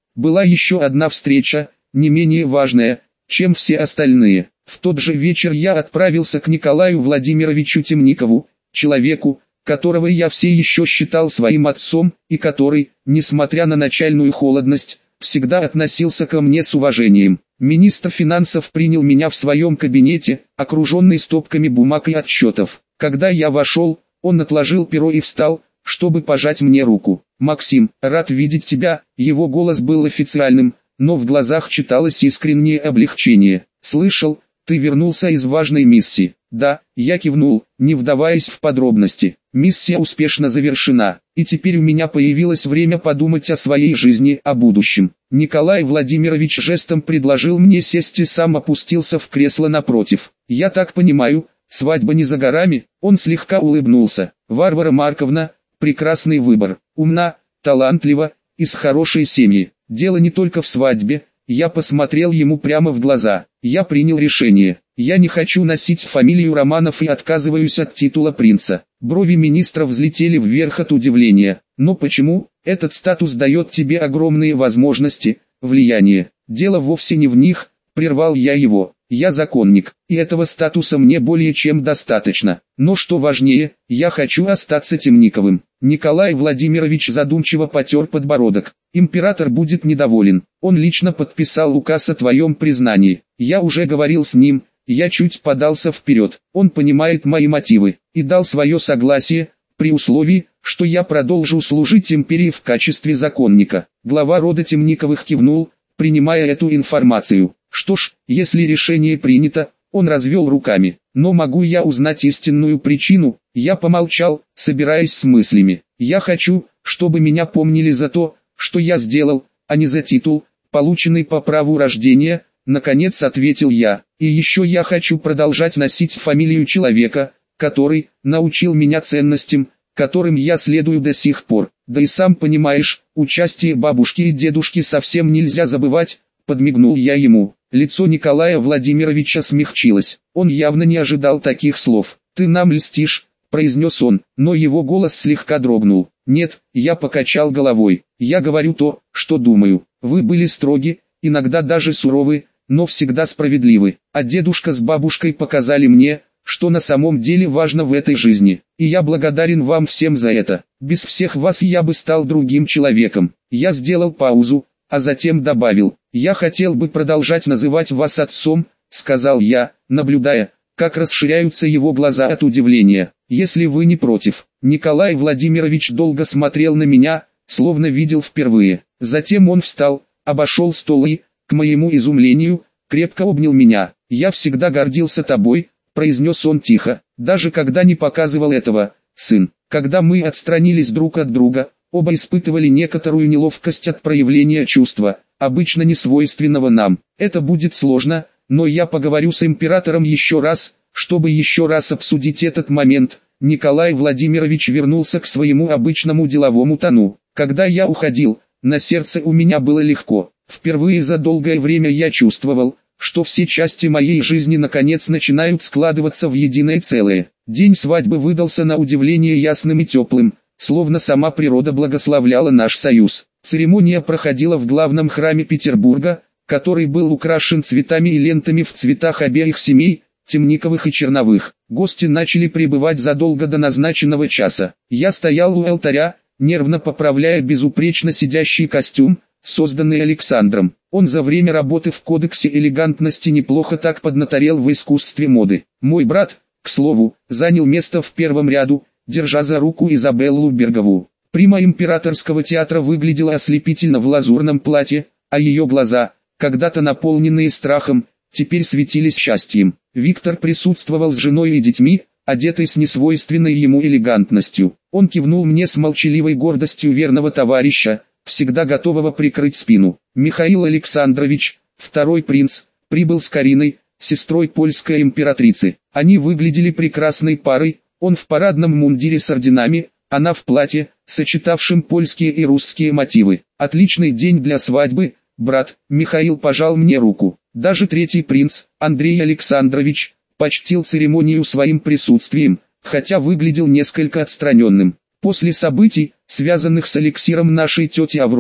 Была еще одна встреча, не менее важная, чем все остальные. В тот же вечер я отправился к Николаю Владимировичу Темникову, человеку, которого я все еще считал своим отцом, и который, несмотря на начальную холодность, всегда относился ко мне с уважением. Министр финансов принял меня в своем кабинете, окруженный стопками бумаг и отчетов. Когда я вошел, он отложил перо и встал, чтобы пожать мне руку. «Максим, рад видеть тебя», его голос был официальным, но в глазах читалось искреннее облегчение. «Слышал, ты вернулся из важной миссии». «Да», я кивнул, не вдаваясь в подробности. «Миссия успешно завершена, и теперь у меня появилось время подумать о своей жизни, о будущем». Николай Владимирович жестом предложил мне сесть и сам опустился в кресло напротив. «Я так понимаю, свадьба не за горами?» Он слегка улыбнулся. «Варвара Марковна, прекрасный выбор, умна, талантлива, из хорошей семьи. Дело не только в свадьбе». Я посмотрел ему прямо в глаза. Я принял решение. Я не хочу носить фамилию Романов и отказываюсь от титула принца. Брови министра взлетели вверх от удивления. Но почему? Этот статус дает тебе огромные возможности, влияние. Дело вовсе не в них, прервал я его. Я законник, и этого статуса мне более чем достаточно. Но что важнее, я хочу остаться Темниковым. Николай Владимирович задумчиво потер подбородок. Император будет недоволен. Он лично подписал указ о твоем признании. Я уже говорил с ним, я чуть подался вперед. Он понимает мои мотивы и дал свое согласие, при условии, что я продолжу служить империи в качестве законника. Глава рода Темниковых кивнул, принимая эту информацию. Что ж, если решение принято, он развел руками. Но могу я узнать истинную причину? Я помолчал, собираясь с мыслями. Я хочу, чтобы меня помнили за то, что я сделал, а не за титул, полученный по праву рождения, наконец ответил я. И еще я хочу продолжать носить фамилию человека, который научил меня ценностям, которым я следую до сих пор. Да и сам понимаешь, участие бабушки и дедушки совсем нельзя забывать, подмигнул я ему. Лицо Николая Владимировича смягчилось. Он явно не ожидал таких слов. «Ты нам льстишь», — произнес он, но его голос слегка дрогнул. «Нет», — я покачал головой. «Я говорю то, что думаю. Вы были строги, иногда даже суровы, но всегда справедливы. А дедушка с бабушкой показали мне, что на самом деле важно в этой жизни. И я благодарен вам всем за это. Без всех вас я бы стал другим человеком». Я сделал паузу, а затем добавил: «Я хотел бы продолжать называть вас отцом», — сказал я, наблюдая, как расширяются его глаза от удивления. «Если вы не против». Николай Владимирович долго смотрел на меня, словно видел впервые. Затем он встал, обошел стол и, к моему изумлению, крепко обнял меня. «Я всегда гордился тобой», — произнес он тихо, «даже когда не показывал этого, сын. Когда мы отстранились друг от друга, оба испытывали некоторую неловкость от проявления чувства, обычно не свойственного нам. Это будет сложно, но я поговорю с императором еще раз, чтобы еще раз обсудить этот момент». Николай Владимирович вернулся к своему обычному деловому тону. «Когда я уходил, на сердце у меня было легко. Впервые за долгое время я чувствовал, что все части моей жизни наконец начинают складываться в единое целое. День свадьбы выдался на удивление ясным и теплым, словно сама природа благословляла наш союз. Церемония проходила в главном храме Петербурга, который был украшен цветами и лентами в цветах обеих семей, Темниковых и Черновых. Гости начали прибывать задолго до назначенного часа. Я стоял у алтаря, нервно поправляя безупречно сидящий костюм, созданный Александром. Он за время работы в Кодексе элегантности неплохо так поднаторел в искусстве моды. Мой брат, к слову, занял место в первом ряду, держа за руку Изабеллу Бергову. Прима императорского театра выглядела ослепительно в лазурном платье, а ее глаза, когда-то наполненные страхом, теперь светились счастьем. Виктор присутствовал с женой и детьми, одетый с несвойственной ему элегантностью. Он кивнул мне с молчаливой гордостью верного товарища, всегда готового прикрыть спину. Михаил Александрович, второй принц, прибыл с Кариной, сестрой польской императрицы. Они выглядели прекрасной парой, он в парадном мундире с орденами, она в платье, сочетавшем польские и русские мотивы. Отличный день для свадьбы, брат. Михаил пожал мне руку. Даже третий принц, Андрей Александрович, почтил церемонию своим присутствием, хотя выглядел несколько отстраненным. После событий, связанных с эликсиром нашей тети Авроры,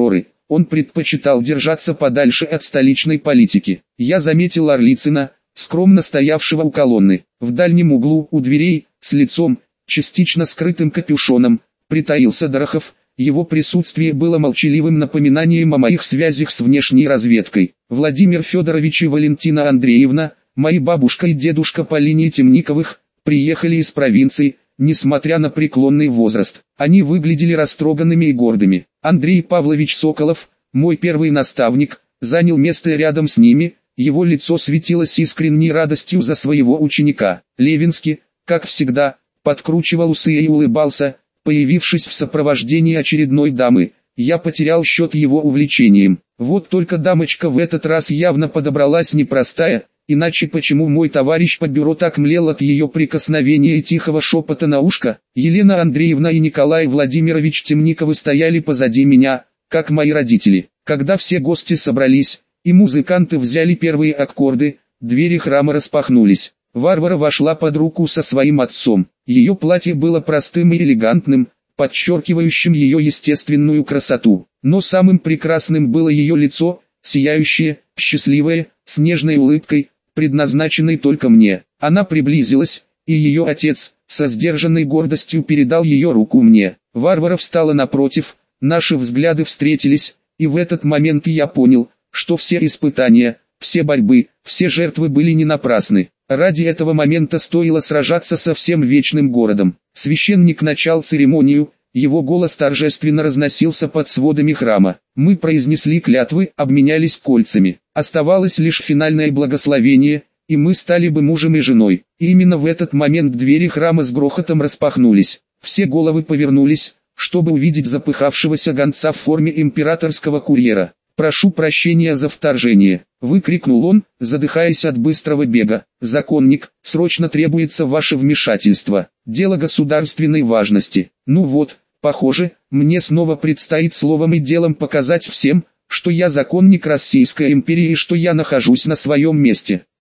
Он предпочитал держаться подальше от столичной политики. Я заметил Орлицына, скромно стоявшего у колонны. В дальнем углу, у дверей, с лицом, частично скрытым капюшоном, притаился Дорохов. Его присутствие было молчаливым напоминанием о моих связях с внешней разведкой. Владимир Федорович и Валентина Андреевна, мои бабушка и дедушка по линии Темниковых, приехали из провинции, несмотря на преклонный возраст. Они выглядели растроганными и гордыми. Андрей Павлович Соколов, мой первый наставник, занял место рядом с ними, его лицо светилось искренней радостью за своего ученика. Левинский, как всегда, подкручивал усы и улыбался, появившись в сопровождении очередной дамы. Я потерял счет его увлечением. Вот только дамочка в этот раз явно подобралась непростая, иначе почему мой товарищ по бюро так млел от ее прикосновения и тихого шепота на ушко? Елена Андреевна и Николай Владимирович Темниковы стояли позади меня, как мои родители. Когда все гости собрались, и музыканты взяли первые аккорды, двери храма распахнулись. Варвара вошла под руку со своим отцом. Ее платье было простым и элегантным, подчеркивающим ее естественную красоту. Но самым прекрасным было ее лицо, сияющее, счастливое, с нежной улыбкой, предназначенной только мне. Она приблизилась, и ее отец, со сдержанной гордостью передал ее руку мне. Варвара встала напротив, наши взгляды встретились, и в этот момент я понял, что все испытания, все борьбы, все жертвы были не напрасны. Ради этого момента стоило сражаться со всем вечным городом. Священник начал церемонию, его голос торжественно разносился под сводами храма. Мы произнесли клятвы, обменялись кольцами. Оставалось лишь финальное благословение, и мы стали бы мужем и женой. И именно в этот момент двери храма с грохотом распахнулись. Все головы повернулись, чтобы увидеть запыхавшегося гонца в форме императорского курьера. «Прошу прощения за вторжение», — выкрикнул он, задыхаясь от быстрого бега. «Законник, срочно требуется ваше вмешательство. Дело государственной важности». Ну вот, похоже, мне снова предстоит словом и делом показать всем, что я законник Российской империи и что я нахожусь на своем месте.